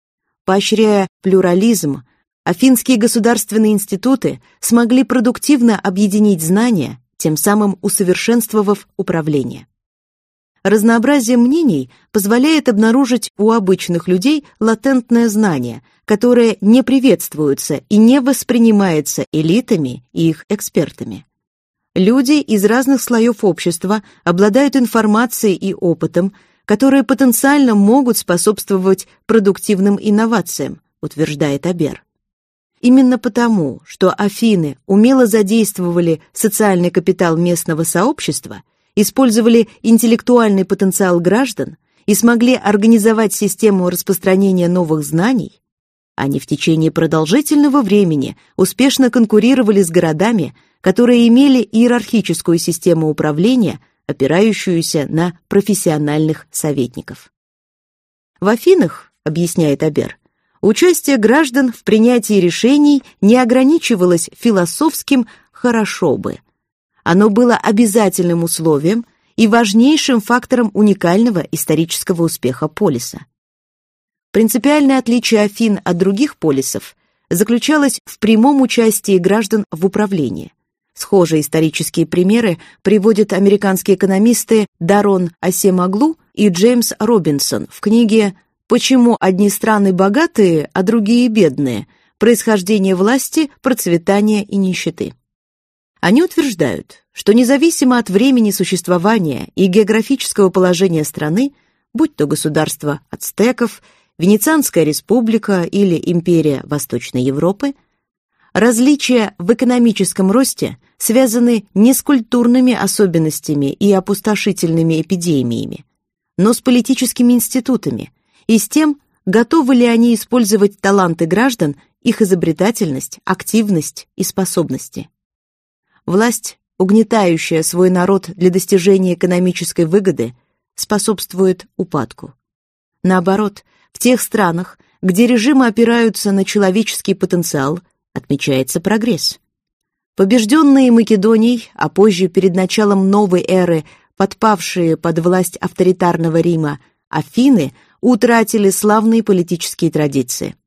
Поощряя плюрализм, афинские государственные институты смогли продуктивно объединить знания, тем самым усовершенствовав управление. Разнообразие мнений позволяет обнаружить у обычных людей латентное знание, которое не приветствуется и не воспринимается элитами и их экспертами. Люди из разных слоев общества обладают информацией и опытом, которые потенциально могут способствовать продуктивным инновациям, утверждает Абер. Именно потому, что Афины умело задействовали социальный капитал местного сообщества, использовали интеллектуальный потенциал граждан и смогли организовать систему распространения новых знаний, они в течение продолжительного времени успешно конкурировали с городами, которые имели иерархическую систему управления, опирающуюся на профессиональных советников. В Афинах, объясняет Абер, участие граждан в принятии решений не ограничивалось философским «хорошо бы». Оно было обязательным условием и важнейшим фактором уникального исторического успеха полиса. Принципиальное отличие Афин от других полисов заключалось в прямом участии граждан в управлении. Схожие исторические примеры приводят американские экономисты Дарон Асемаглу и Джеймс Робинсон в книге «Почему одни страны богатые, а другие бедные. Происхождение власти, процветания и нищеты». Они утверждают, что независимо от времени существования и географического положения страны, будь то государство ацтеков, Венецианская республика или империя Восточной Европы, Различия в экономическом росте связаны не с культурными особенностями и опустошительными эпидемиями, но с политическими институтами и с тем, готовы ли они использовать таланты граждан, их изобретательность, активность и способности. Власть, угнетающая свой народ для достижения экономической выгоды, способствует упадку. Наоборот, в тех странах, где режимы опираются на человеческий потенциал, отмечается прогресс. Побежденные Македонией, а позже перед началом новой эры подпавшие под власть авторитарного Рима Афины утратили славные политические традиции.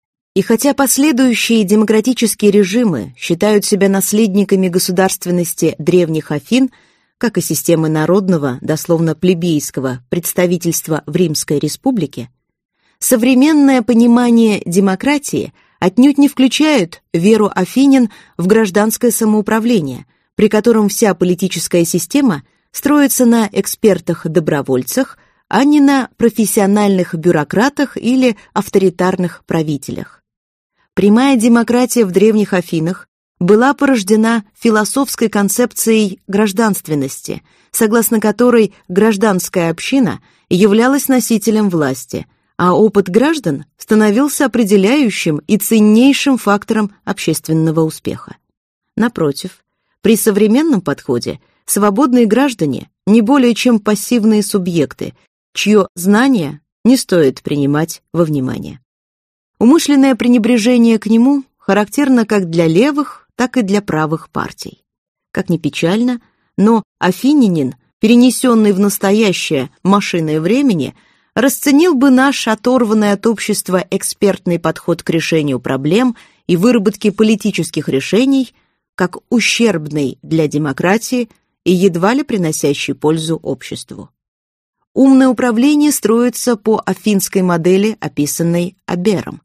И хотя последующие демократические режимы считают себя наследниками государственности древних Афин, как и системы народного, дословно плебейского, представительства в Римской республике, современное понимание демократии отнюдь не включает веру афинян в гражданское самоуправление, при котором вся политическая система строится на экспертах-добровольцах, а не на профессиональных бюрократах или авторитарных правителях. Прямая демократия в древних Афинах была порождена философской концепцией гражданственности, согласно которой гражданская община являлась носителем власти, а опыт граждан становился определяющим и ценнейшим фактором общественного успеха. Напротив, при современном подходе свободные граждане не более чем пассивные субъекты, чье знание не стоит принимать во внимание. Умышленное пренебрежение к нему характерно как для левых, так и для правых партий. Как ни печально, но афинянин, перенесенный в настоящее машиной времени, расценил бы наш оторванный от общества экспертный подход к решению проблем и выработке политических решений как ущербный для демократии и едва ли приносящий пользу обществу. Умное управление строится по афинской модели, описанной Абером.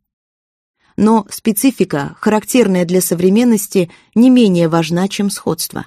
Но специфика, характерная для современности, не менее важна, чем сходство.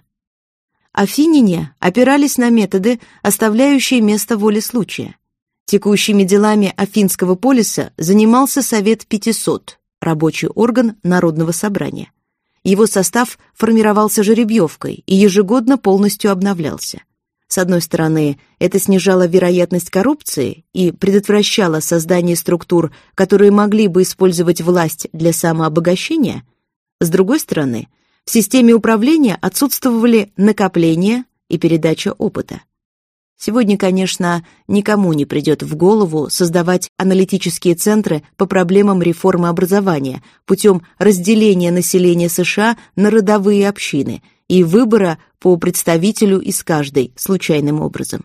Афиняне опирались на методы, оставляющие место воле случая. Текущими делами Афинского полиса занимался Совет пятисот, рабочий орган Народного собрания. Его состав формировался жеребьевкой и ежегодно полностью обновлялся. С одной стороны, это снижало вероятность коррупции и предотвращало создание структур, которые могли бы использовать власть для самообогащения. С другой стороны, в системе управления отсутствовали накопление и передача опыта. Сегодня, конечно, никому не придет в голову создавать аналитические центры по проблемам реформы образования путем разделения населения США на родовые общины и выбора по представителю из каждой случайным образом.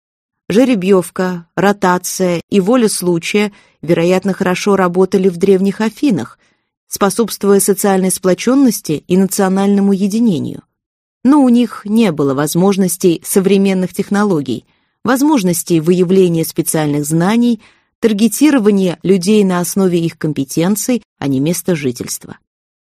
Жеребьевка, ротация и воля случая, вероятно, хорошо работали в древних Афинах, способствуя социальной сплоченности и национальному единению. Но у них не было возможностей современных технологий, возможностей выявления специальных знаний, таргетирования людей на основе их компетенций, а не места жительства.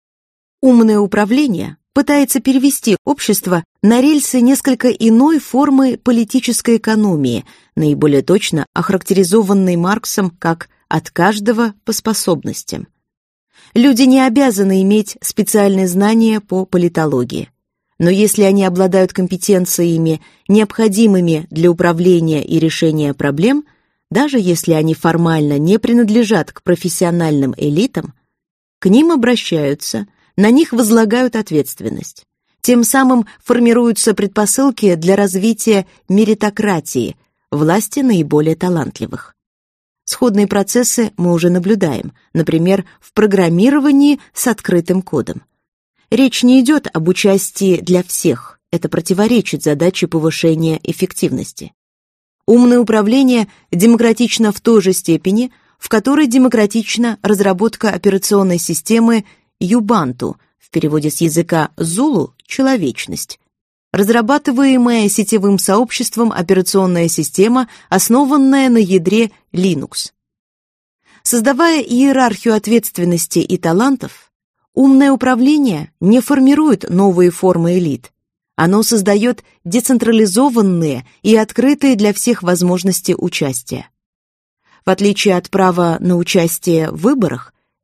Умное управление пытается перевести общество на рельсы несколько иной формы политической экономии, наиболее точно охарактеризованной Марксом как «от каждого по способностям». Люди не обязаны иметь специальные знания по политологии. Но если они обладают компетенциями, необходимыми для управления и решения проблем, даже если они формально не принадлежат к профессиональным элитам, к ним обращаются, на них возлагают ответственность. Тем самым формируются предпосылки для развития меритократии, власти наиболее талантливых. Сходные процессы мы уже наблюдаем, например, в программировании с открытым кодом. Речь не идет об участии для всех, это противоречит задаче повышения эффективности. Умное управление демократично в той же степени, в которой демократична разработка операционной системы Юбанту, в переводе с языка зулу «человечность», разрабатываемая сетевым сообществом операционная система, основанная на ядре Linux. Создавая иерархию ответственности и талантов, умное управление не формирует новые формы элит. Оно создает децентрализованные и открытые для всех возможности участия. В отличие от права на участие в выборах,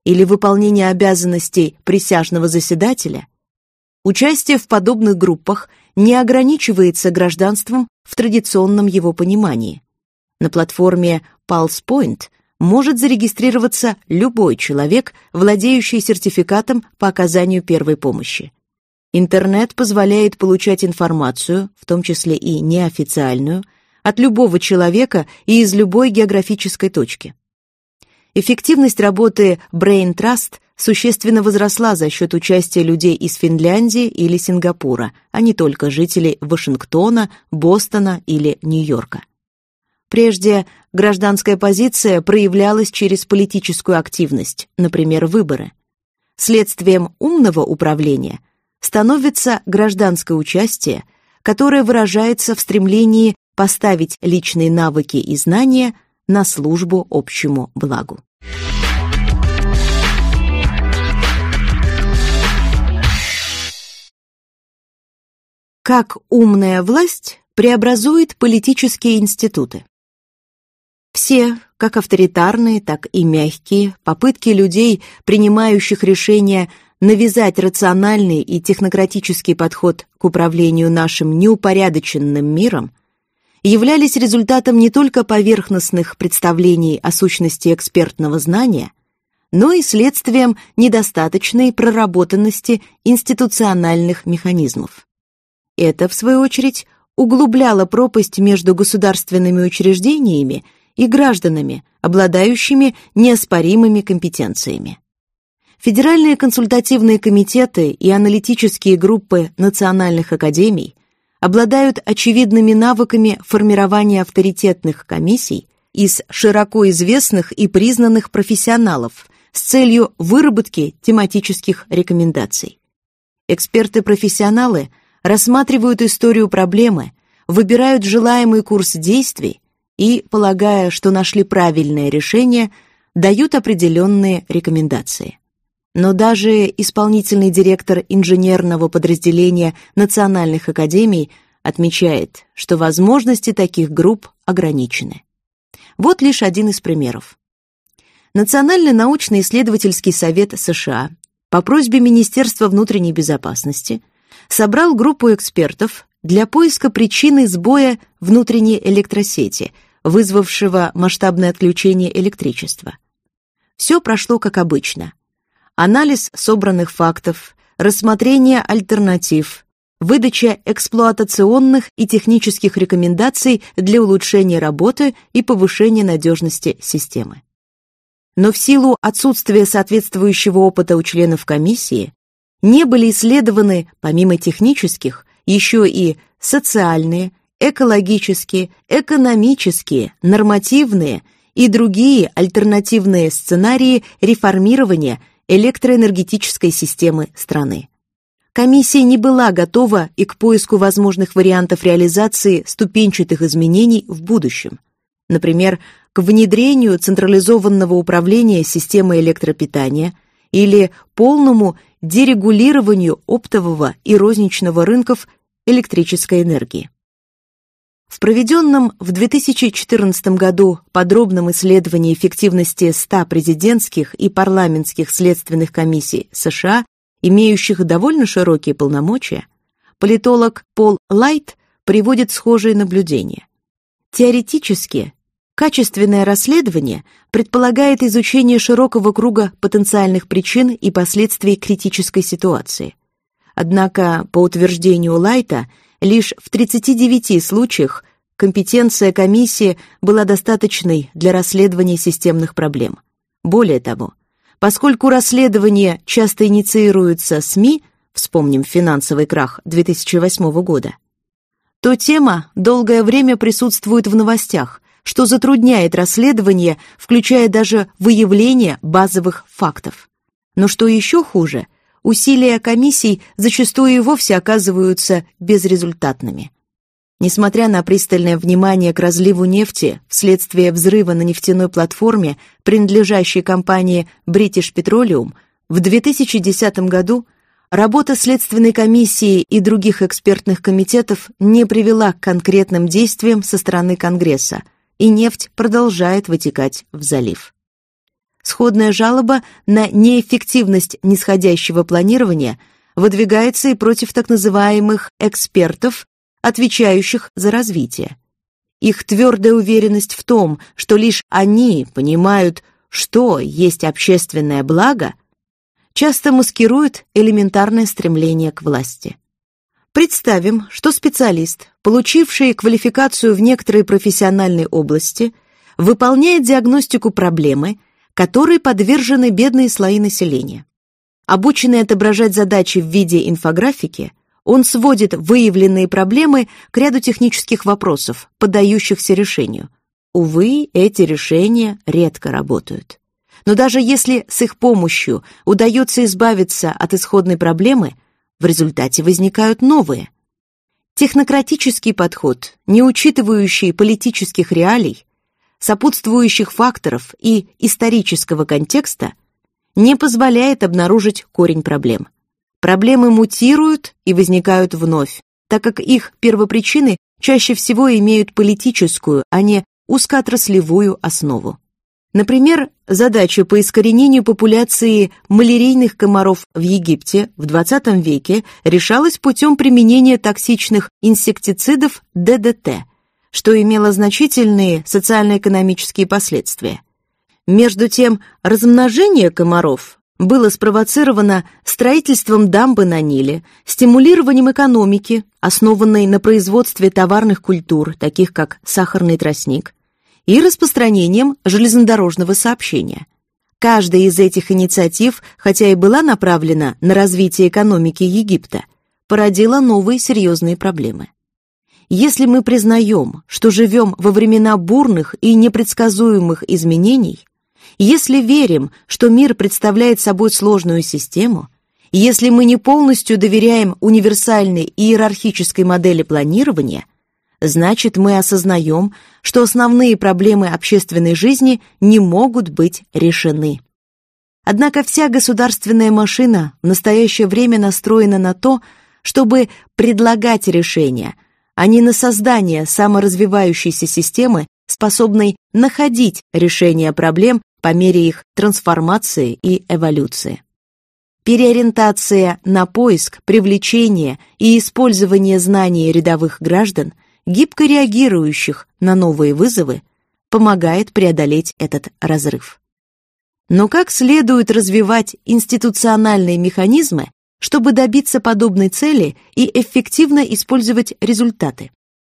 или выполнение обязанностей присяжного заседателя, участие в подобных группах не ограничивается гражданством в традиционном его понимании. На платформе Pulse Point может зарегистрироваться любой человек, владеющий сертификатом по оказанию первой помощи. Интернет позволяет получать информацию, в том числе и неофициальную, от любого человека и из любой географической точки. Эффективность работы Brain Trust существенно возросла за счет участия людей из Финляндии или Сингапура, а не только жителей Вашингтона, Бостона или Нью-Йорка. Прежде гражданская позиция проявлялась через политическую активность, например, выборы. Следствием умного управления становится гражданское участие, которое выражается в стремлении поставить личные навыки и знания на службу общему благу. Как умная власть преобразует политические институты? Все, как авторитарные, так и мягкие, попытки людей, принимающих решения, навязать рациональный и технократический подход к управлению нашим неупорядоченным миром, являлись результатом не только поверхностных представлений о сущности экспертного знания, но и следствием недостаточной проработанности институциональных механизмов. Это, в свою очередь, углубляло пропасть между государственными учреждениями и гражданами, обладающими неоспоримыми компетенциями. Федеральные консультативные комитеты и аналитические группы национальных академий обладают очевидными навыками формирования авторитетных комиссий из широко известных и признанных профессионалов с целью выработки тематических рекомендаций. Эксперты-профессионалы рассматривают историю проблемы, выбирают желаемый курс действий и, полагая, что нашли правильное решение, дают определенные рекомендации. Но даже исполнительный директор инженерного подразделения национальных академий отмечает, что возможности таких групп ограничены. Вот лишь один из примеров. Национальный научно-исследовательский совет США по просьбе Министерства внутренней безопасности собрал группу экспертов для поиска причины сбоя внутренней электросети, вызвавшего масштабное отключение электричества. Все прошло как обычно. Анализ собранных фактов, рассмотрение альтернатив, выдача эксплуатационных и технических рекомендаций для улучшения работы и повышения надежности системы. Но в силу отсутствия соответствующего опыта у членов комиссии не были исследованы, помимо технических, еще и социальные, экологические, экономические, нормативные и другие альтернативные сценарии реформирования электроэнергетической системы страны. Комиссия не была готова и к поиску возможных вариантов реализации ступенчатых изменений в будущем, например, к внедрению централизованного управления системой электропитания или полному дерегулированию оптового и розничного рынков электрической энергии. В проведенном в две тысячи четырнадцатом году подробном исследовании эффективности ста президентских и парламентских следственных комиссий США, имеющих довольно широкие полномочия, политолог Пол Лайт приводит схожие наблюдения. Теоретически, качественное расследование предполагает изучение широкого круга потенциальных причин и последствий критической ситуации. Однако, по утверждению Лайта, лишь в тридцати девяти случаях компетенция комиссии была достаточной для расследования системных проблем. Более того, поскольку расследования часто инициируются СМИ, вспомним финансовый крах две тысячи восьмого года, то тема долгое время присутствует в новостях, что затрудняет расследование, включая даже выявление базовых фактов. Но что еще хуже, усилия комиссий зачастую и вовсе оказываются безрезультатными. Несмотря на пристальное внимание к разливу нефти вследствие взрыва на нефтяной платформе, принадлежащей компании British Petroleum, в две тысячи десятом году работа Следственной комиссии и других экспертных комитетов не привела к конкретным действиям со стороны Конгресса, и нефть продолжает вытекать в залив. Сходная жалоба на неэффективность нисходящего планирования выдвигается и против так называемых экспертов, отвечающих за развитие. Их твердая уверенность в том, что лишь они понимают, что есть общественное благо, часто маскирует элементарное стремление к власти. Представим, что специалист, получивший квалификацию в некоторой профессиональной области, выполняет диагностику проблемы, которой подвержены бедные слои населения. Обученный отображать задачи в виде инфографики, он сводит выявленные проблемы к ряду технических вопросов, поддающихся решению. Увы, эти решения редко работают. Но даже если с их помощью удается избавиться от исходной проблемы, в результате возникают новые. Технократический подход, не учитывающий политических реалий, сопутствующих факторов и исторического контекста, не позволяет обнаружить корень проблем. Проблемы мутируют и возникают вновь, так как их первопричины чаще всего имеют политическую, а не узкоотраслевую основу. Например, задача по искоренению популяции малярийных комаров в Египте в двадцатом веке решалась путем применения токсичных инсектицидов Д Д Т, что имело значительные социально-экономические последствия. Между тем, размножение комаров было спровоцировано строительством дамбы на Ниле, стимулированием экономики, основанной на производстве товарных культур, таких как сахарный тростник, и распространением железнодорожного сообщения. Каждая из этих инициатив, хотя и была направлена на развитие экономики Египта, породила новые серьезные проблемы. Если мы признаем, что живем во времена бурных и непредсказуемых изменений, если верим, что мир представляет собой сложную систему, если мы не полностью доверяем универсальной иерархической модели планирования, значит, мы осознаем, что основные проблемы общественной жизни не могут быть решены. Однако вся государственная машина в настоящее время настроена на то, чтобы предлагать решения, а не на создание саморазвивающейся системы, способной находить решения проблем по мере их трансформации и эволюции. Переориентация на поиск, привлечение и использование знаний рядовых граждан, гибко реагирующих на новые вызовы, помогает преодолеть этот разрыв. Но как следует развивать институциональные механизмы, чтобы добиться подобной цели и эффективно использовать результаты?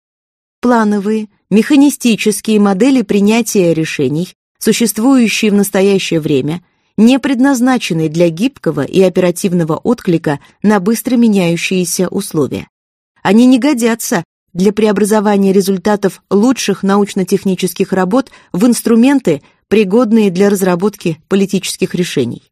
Плановые, механистические модели принятия решений, существующие в настоящее время, не предназначены для гибкого и оперативного отклика на быстро меняющиеся условия. Они не годятся для преобразования результатов лучших научно-технических работ в инструменты, пригодные для разработки политических решений.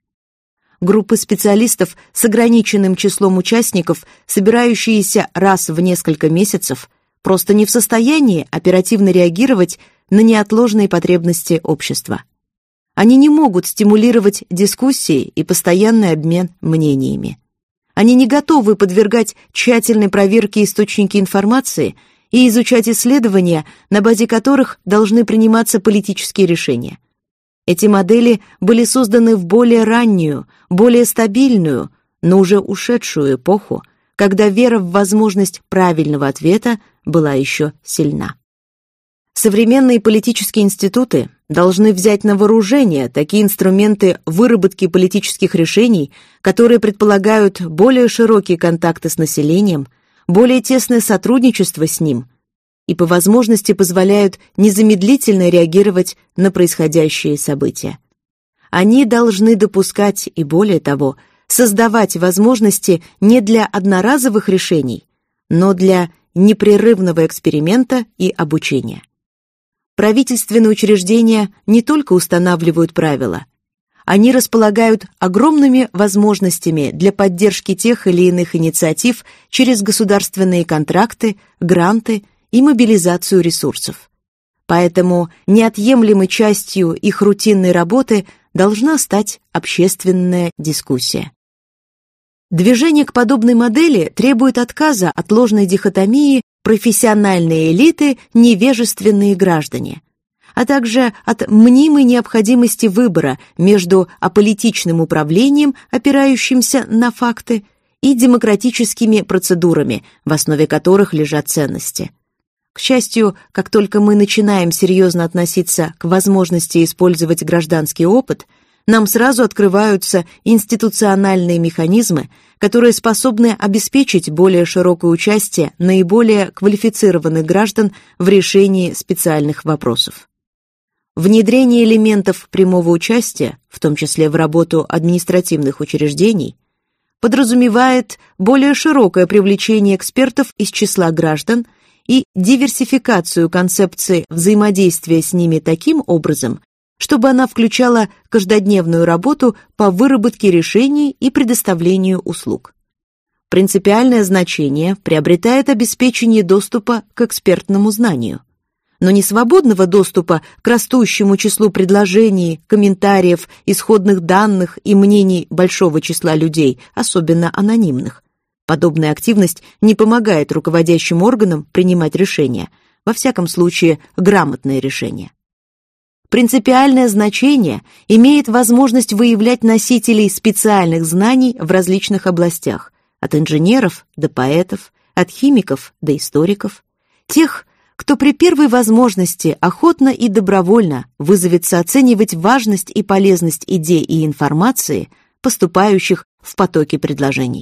Группы специалистов с ограниченным числом участников, собирающиеся раз в несколько месяцев, просто не в состоянии оперативно реагировать на неотложные потребности общества. Они не могут стимулировать дискуссии и постоянный обмен мнениями. Они не готовы подвергать тщательной проверке источники информации и изучать исследования, на базе которых должны приниматься политические решения. Эти модели были созданы в более раннюю, более стабильную, но уже ушедшую эпоху, когда вера в возможность правильного ответа была еще сильна. Современные политические институты должны взять на вооружение такие инструменты выработки политических решений, которые предполагают более широкие контакты с населением, более тесное сотрудничество с ним и по возможности позволяют незамедлительно реагировать на происходящие события. Они должны допускать и, более того, создавать возможности не для одноразовых решений, но для непрерывного эксперимента и обучения. Правительственные учреждения не только устанавливают правила, они располагают огромными возможностями для поддержки тех или иных инициатив через государственные контракты, гранты и мобилизацию ресурсов. Поэтому неотъемлемой частью их рутинной работы должна стать общественная дискуссия. Движение к подобной модели требует отказа от ложной дихотомии профессиональные элиты, невежественные граждане. а также от мнимой необходимости выбора между аполитичным управлением, опирающимся на факты, и демократическими процедурами, в основе которых лежат ценности. К счастью, как только мы начинаем серьезно относиться к возможности использовать гражданский опыт, нам сразу открываются институциональные механизмы, которые способны обеспечить более широкое участие наиболее квалифицированных граждан в решении специальных вопросов. Внедрение элементов прямого участия, в том числе в работу административных учреждений, подразумевает более широкое привлечение экспертов из числа граждан и диверсификацию концепции взаимодействия с ними таким образом, чтобы она включала каждодневную работу по выработке решений и предоставлению услуг. Принципиальное значение приобретает обеспечение доступа к экспертному знанию, но не свободного доступа к растущему числу предложений, комментариев, исходных данных и мнений большого числа людей, особенно анонимных. Подобная активность не помогает руководящим органам принимать решения, во всяком случае, грамотные решения. Принципиальное значение имеет возможность выявлять носителей специальных знаний в различных областях, от инженеров до поэтов, от химиков до историков, тех, кто при первой возможности охотно и добровольно вызовется оценивать важность и полезность идей и информации, поступающих в потоке предложений.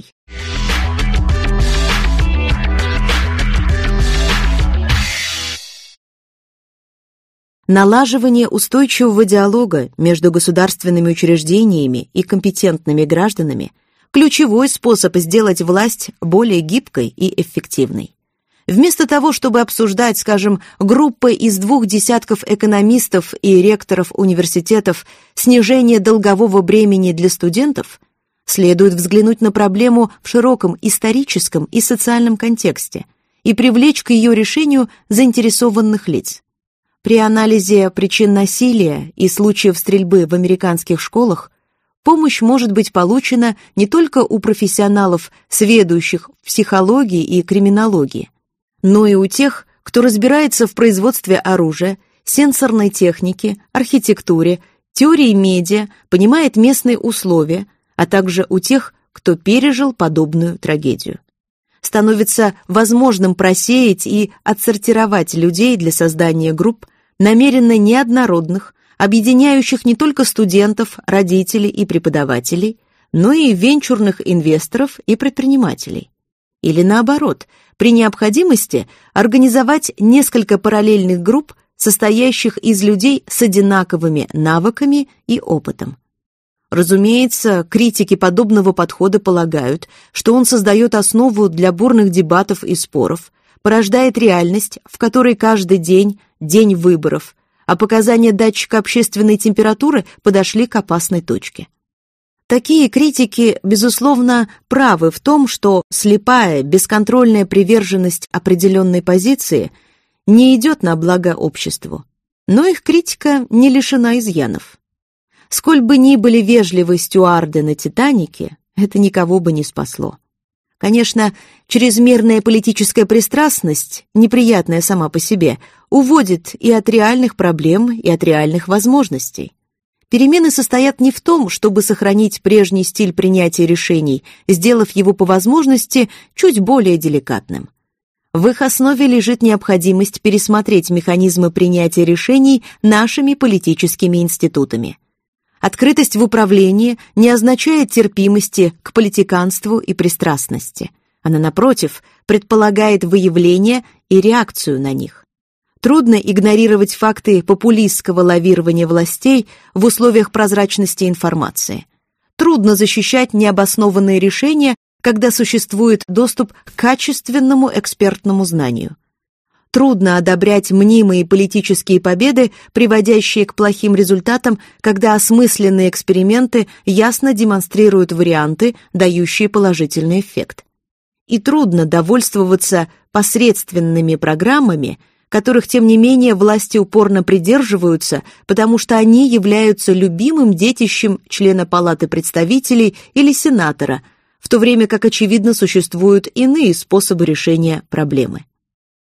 Налаживание устойчивого диалога между государственными учреждениями и компетентными гражданами – ключевой способ сделать власть более гибкой и эффективной. Вместо того, чтобы обсуждать, скажем, группой из двух десятков экономистов и ректоров университетов снижение долгового бремени для студентов, следует взглянуть на проблему в широком историческом и социальном контексте и привлечь к ее решению заинтересованных лиц. При анализе причин насилия и случаев стрельбы в американских школах помощь может быть получена не только у профессионалов, сведущих в психологии и криминологии, но и у тех, кто разбирается в производстве оружия, сенсорной технике, архитектуре, теории медиа, понимает местные условия, а также у тех, кто пережил подобную трагедию. Становится возможным просеять и отсортировать людей для создания групп, намеренно неоднородных, объединяющих не только студентов, родителей и преподавателей, но и венчурных инвесторов и предпринимателей. Или наоборот, при необходимости организовать несколько параллельных групп, состоящих из людей с одинаковыми навыками и опытом. Разумеется, критики подобного подхода полагают, что он создает основу для бурных дебатов и споров, порождает реальность, в которой каждый день – день выборов, а показания датчика общественной температуры подошли к опасной точке. Такие критики, безусловно, правы в том, что слепая, бесконтрольная приверженность определенной позиции не идет на благо обществу, но их критика не лишена изъянов. Сколь бы ни были вежливы стюарды на «Титанике», это никого бы не спасло. Конечно, чрезмерная политическая пристрастность, неприятная сама по себе, уводит и от реальных проблем, и от реальных возможностей. Перемены состоят не в том, чтобы сохранить прежний стиль принятия решений, сделав его по возможности чуть более деликатным. В их основе лежит необходимость пересмотреть механизмы принятия решений нашими политическими институтами. Открытость в управлении не означает терпимости к политиканству и пристрастности. Она, напротив, предполагает выявление и реакцию на них. Трудно игнорировать факты популистского лавирования властей в условиях прозрачности информации. Трудно защищать необоснованные решения, когда существует доступ к качественному экспертному знанию. Трудно одобрять мнимые политические победы, приводящие к плохим результатам, когда осмысленные эксперименты ясно демонстрируют варианты, дающие положительный эффект. И трудно довольствоваться посредственными программами, которых, тем не менее, власти упорно придерживаются, потому что они являются любимым детищем члена Палаты представителей или сенатора, в то время как, очевидно, существуют иные способы решения проблемы.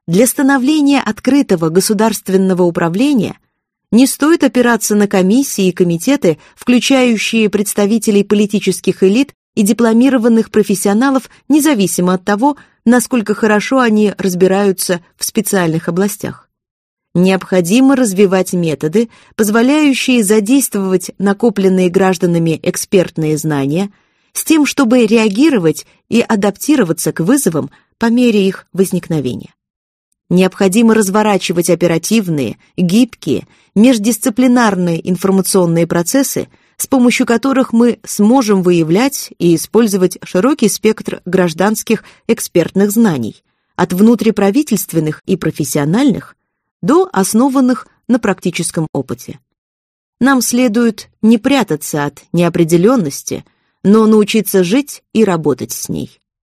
Для становления открытого государственного управления не стоит опираться на комиссии и комитеты, включающие представителей политических элит и дипломированных профессионалов, независимо от того, насколько хорошо они разбираются в специальных областях. Необходимо развивать методы, позволяющие задействовать накопленные гражданами экспертные знания, с тем, чтобы реагировать и адаптироваться к вызовам по мере их возникновения. Необходимо разворачивать оперативные, гибкие, междисциплинарные информационные процессы, с помощью которых мы сможем выявлять и использовать широкий спектр гражданских экспертных знаний, от внутриправительственных и профессиональных до основанных на практическом опыте. Нам следует не прятаться от неопределенности, но научиться жить и работать с ней.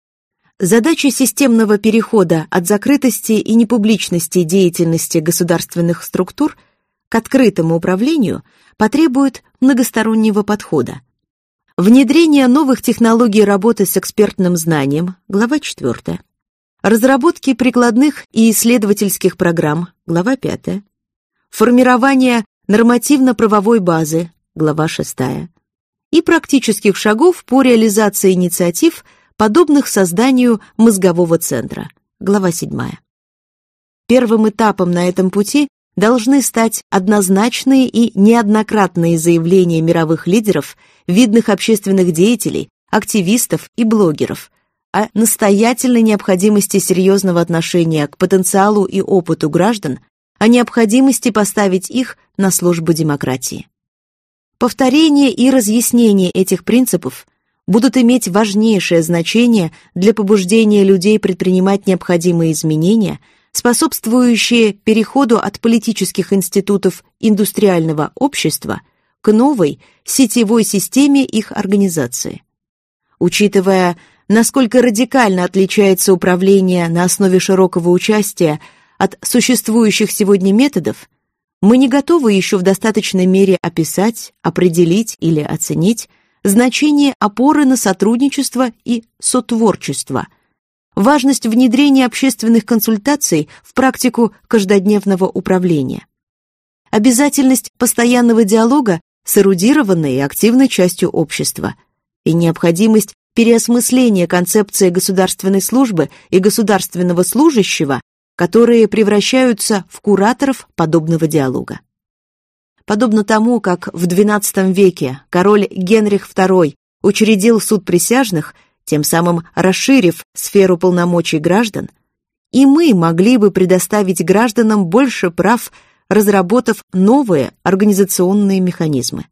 Задача системного перехода от закрытости и непубличности деятельности государственных структур к открытому управлению потребует многостороннего подхода. Внедрение новых технологий работы с экспертным знанием, глава четвёртая. Разработки прикладных и исследовательских программ, глава пятая. Формирование нормативно-правовой базы, глава шестая. И практических шагов по реализации инициатив, подобных созданию мозгового центра, глава седьмая. Первым этапом на этом пути должны стать однозначные и неоднократные заявления мировых лидеров, видных общественных деятелей, активистов и блогеров о настоятельной необходимости серьезного отношения к потенциалу и опыту граждан, о необходимости поставить их на службу демократии. Повторение и разъяснение этих принципов будут иметь важнейшее значение для побуждения людей предпринимать необходимые изменения, способствующие переходу от политических институтов индустриального общества к новой сетевой системе их организации. Учитывая, насколько радикально отличается управление на основе широкого участия от существующих сегодня методов, мы не готовы еще в достаточной мере описать, определить или оценить значение опоры на сотрудничество и сотворчество, важность внедрения общественных консультаций в практику каждодневного управления, обязательность постоянного диалога с эрудированной и активной частью общества и необходимость переосмысления концепции государственной службы и государственного служащего, которые превращаются в кураторов подобного диалога. Подобно тому, как в двенадцатом веке король Генрих второй учредил суд присяжных, тем самым расширив сферу полномочий граждан, и мы могли бы предоставить гражданам больше прав, разработав новые организационные механизмы.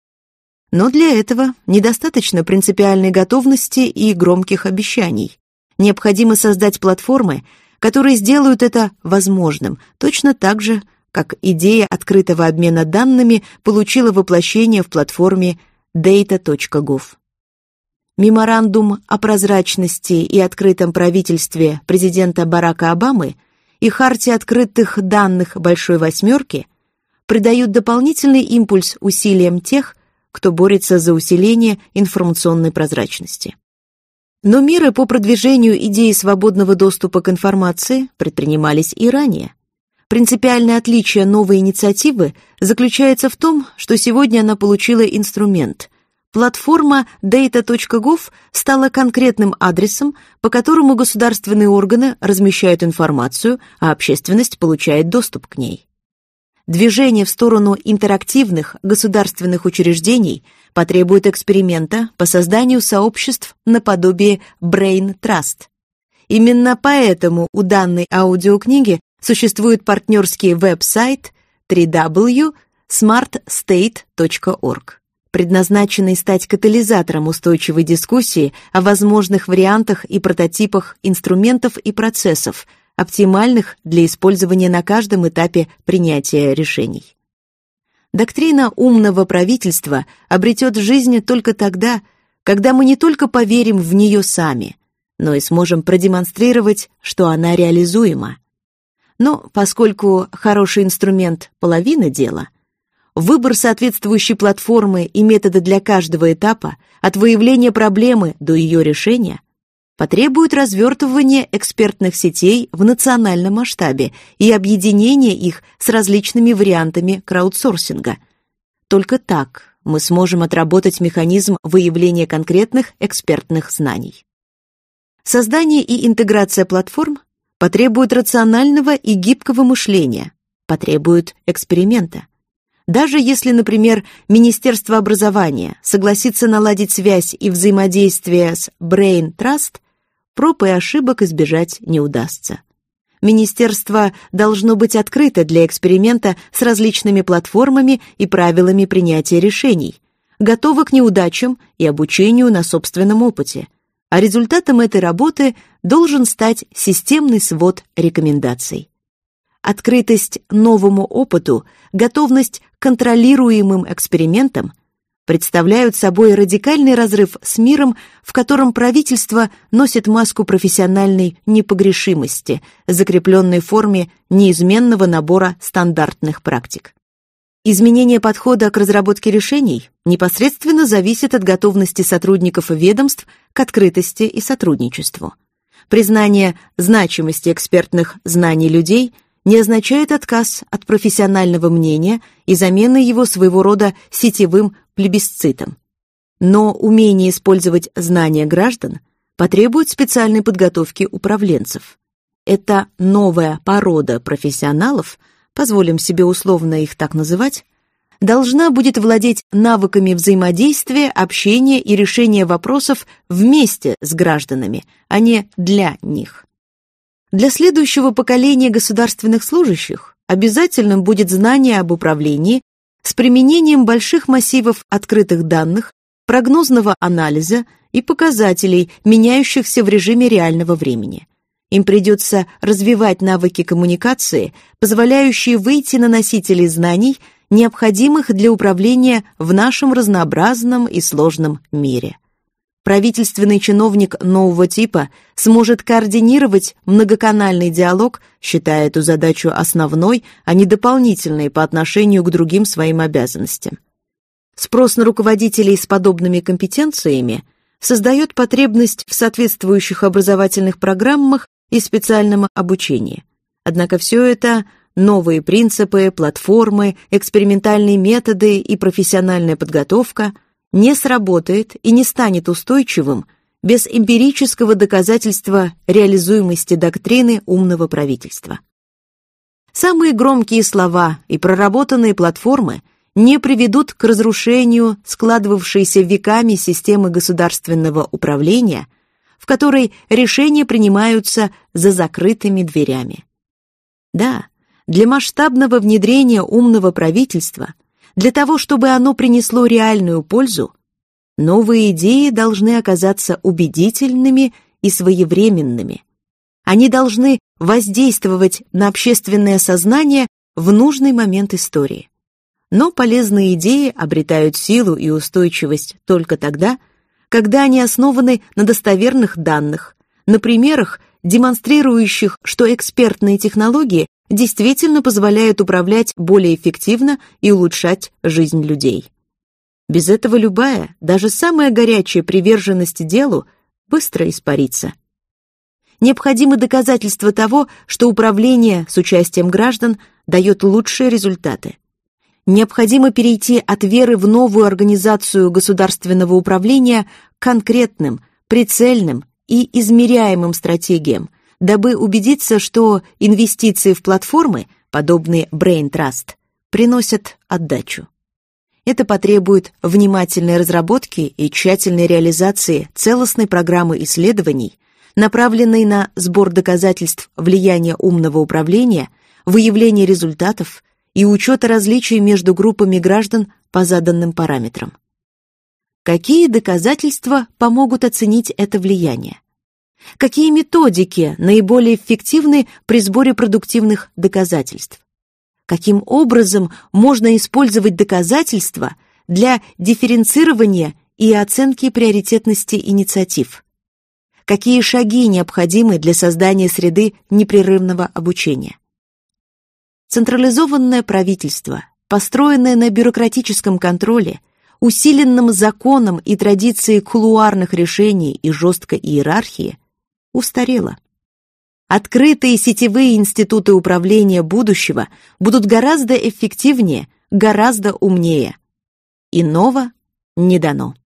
Но для этого недостаточно принципиальной готовности и громких обещаний. Необходимо создать платформы, которые сделают это возможным, точно так же, как идея открытого обмена данными получила воплощение в платформе дейта точка гов. Меморандум о прозрачности и открытом правительстве президента Барака Обамы и Хартия открытых данных Большой Восьмерки придают дополнительный импульс усилиям тех, кто борется за усиление информационной прозрачности. Но меры по продвижению идеи свободного доступа к информации предпринимались и ранее. Принципиальное отличие новой инициативы заключается в том, что сегодня она получила инструмент. Платформа дейта точка гов стала конкретным адресом, по которому государственные органы размещают информацию, а общественность получает доступ к ней. Движение в сторону интерактивных государственных учреждений потребует эксперимента по созданию сообществ наподобие Brain Trust. Именно поэтому у данной аудиокниги существует партнерский веб-сайт дабл ю дабл ю дабл ю точка смарт стейт точка орг, предназначенный стать катализатором устойчивой дискуссии о возможных вариантах и прототипах инструментов и процессов, оптимальных для использования на каждом этапе принятия решений. Доктрина умного правительства обретет жизнь только тогда, когда мы не только поверим в нее сами, но и сможем продемонстрировать, что она реализуема. Но поскольку хороший инструмент – половина дела, выбор соответствующей платформы и метода для каждого этапа, от выявления проблемы до ее решения, потребует развертывания экспертных сетей в национальном масштабе и объединения их с различными вариантами краудсорсинга. Только так мы сможем отработать механизм выявления конкретных экспертных знаний. Создание и интеграция платформ потребует рационального и гибкого мышления, потребует эксперимента. Даже если, например, Министерство образования согласится наладить связь и взаимодействие с Brain Trust, проб и ошибок избежать не удастся. Министерство должно быть открыто для эксперимента с различными платформами и правилами принятия решений, готово к неудачам и обучению на собственном опыте, а результатом этой работы должен стать системный свод рекомендаций. Открытость новому опыту, готовность к контролируемым экспериментам представляют собой радикальный разрыв с миром, в котором правительство носит маску профессиональной непогрешимости, закрепленной в форме неизменного набора стандартных практик. Изменение подхода к разработке решений непосредственно зависит от готовности сотрудников ведомств к открытости и сотрудничеству. Признание значимости экспертных знаний людей не означает отказ от профессионального мнения и замены его своего рода сетевым плебисцитом. Но умение использовать знания граждан потребует специальной подготовки управленцев. Это новая порода профессионалов, позволим себе условно их так называть, должна будет владеть навыками взаимодействия, общения и решения вопросов вместе с гражданами, а не для них. Для следующего поколения государственных служащих обязательным будет знание об управлении с применением больших массивов открытых данных, прогнозного анализа и показателей, меняющихся в режиме реального времени. Им придется развивать навыки коммуникации, позволяющие выйти на носителей знаний, необходимых для управления в нашем разнообразном и сложном мире. Правительственный чиновник нового типа сможет координировать многоканальный диалог, считая эту задачу основной, а не дополнительной по отношению к другим своим обязанностям. Спрос на руководителей с подобными компетенциями создает потребность в соответствующих образовательных программах и специальном обучении. Однако все это новые принципы, платформы, экспериментальные методы и профессиональная подготовка не сработает и не станет устойчивым без эмпирического доказательства реализуемости доктрины умного правительства. Самые громкие слова и проработанные платформы не приведут к разрушению складывавшейся веками системы государственного управления, в которой решения принимаются за закрытыми дверями. Да, для масштабного внедрения умного правительства, для того, чтобы оно принесло реальную пользу, новые идеи должны оказаться убедительными и своевременными. Они должны воздействовать на общественное сознание в нужный момент истории. Но полезные идеи обретают силу и устойчивость только тогда, когда они основаны на достоверных данных, на примерах, демонстрирующих, что экспертные технологии действительно позволяют управлять более эффективно и улучшать жизнь людей. Без этого любая, даже самая горячая приверженность делу быстро испарится. Необходимы доказательства того, что управление с участием граждан дает лучшие результаты. Необходимо перейти от веры в новую организацию государственного управления к конкретным, прицельным и измеряемым стратегиям, дабы убедиться, что инвестиции в платформы, подобные Brain Trust, приносят отдачу. Это потребует внимательной разработки и тщательной реализации целостной программы исследований, направленной на сбор доказательств влияния умного управления, выявление результатов и учета различий между группами граждан по заданным параметрам. Какие доказательства помогут оценить это влияние? Какие методики наиболее эффективны при сборе продуктивных доказательств? Каким образом можно использовать доказательства для дифференцирования и оценки приоритетности инициатив? Какие шаги необходимы для создания среды непрерывного обучения? Централизованное правительство, построенное на бюрократическом контроле, усиленном законом и традицией кулуарных решений и жесткой иерархии, устарело. Открытые сетевые институты управления будущего будут гораздо эффективнее, гораздо умнее. Иного не дано.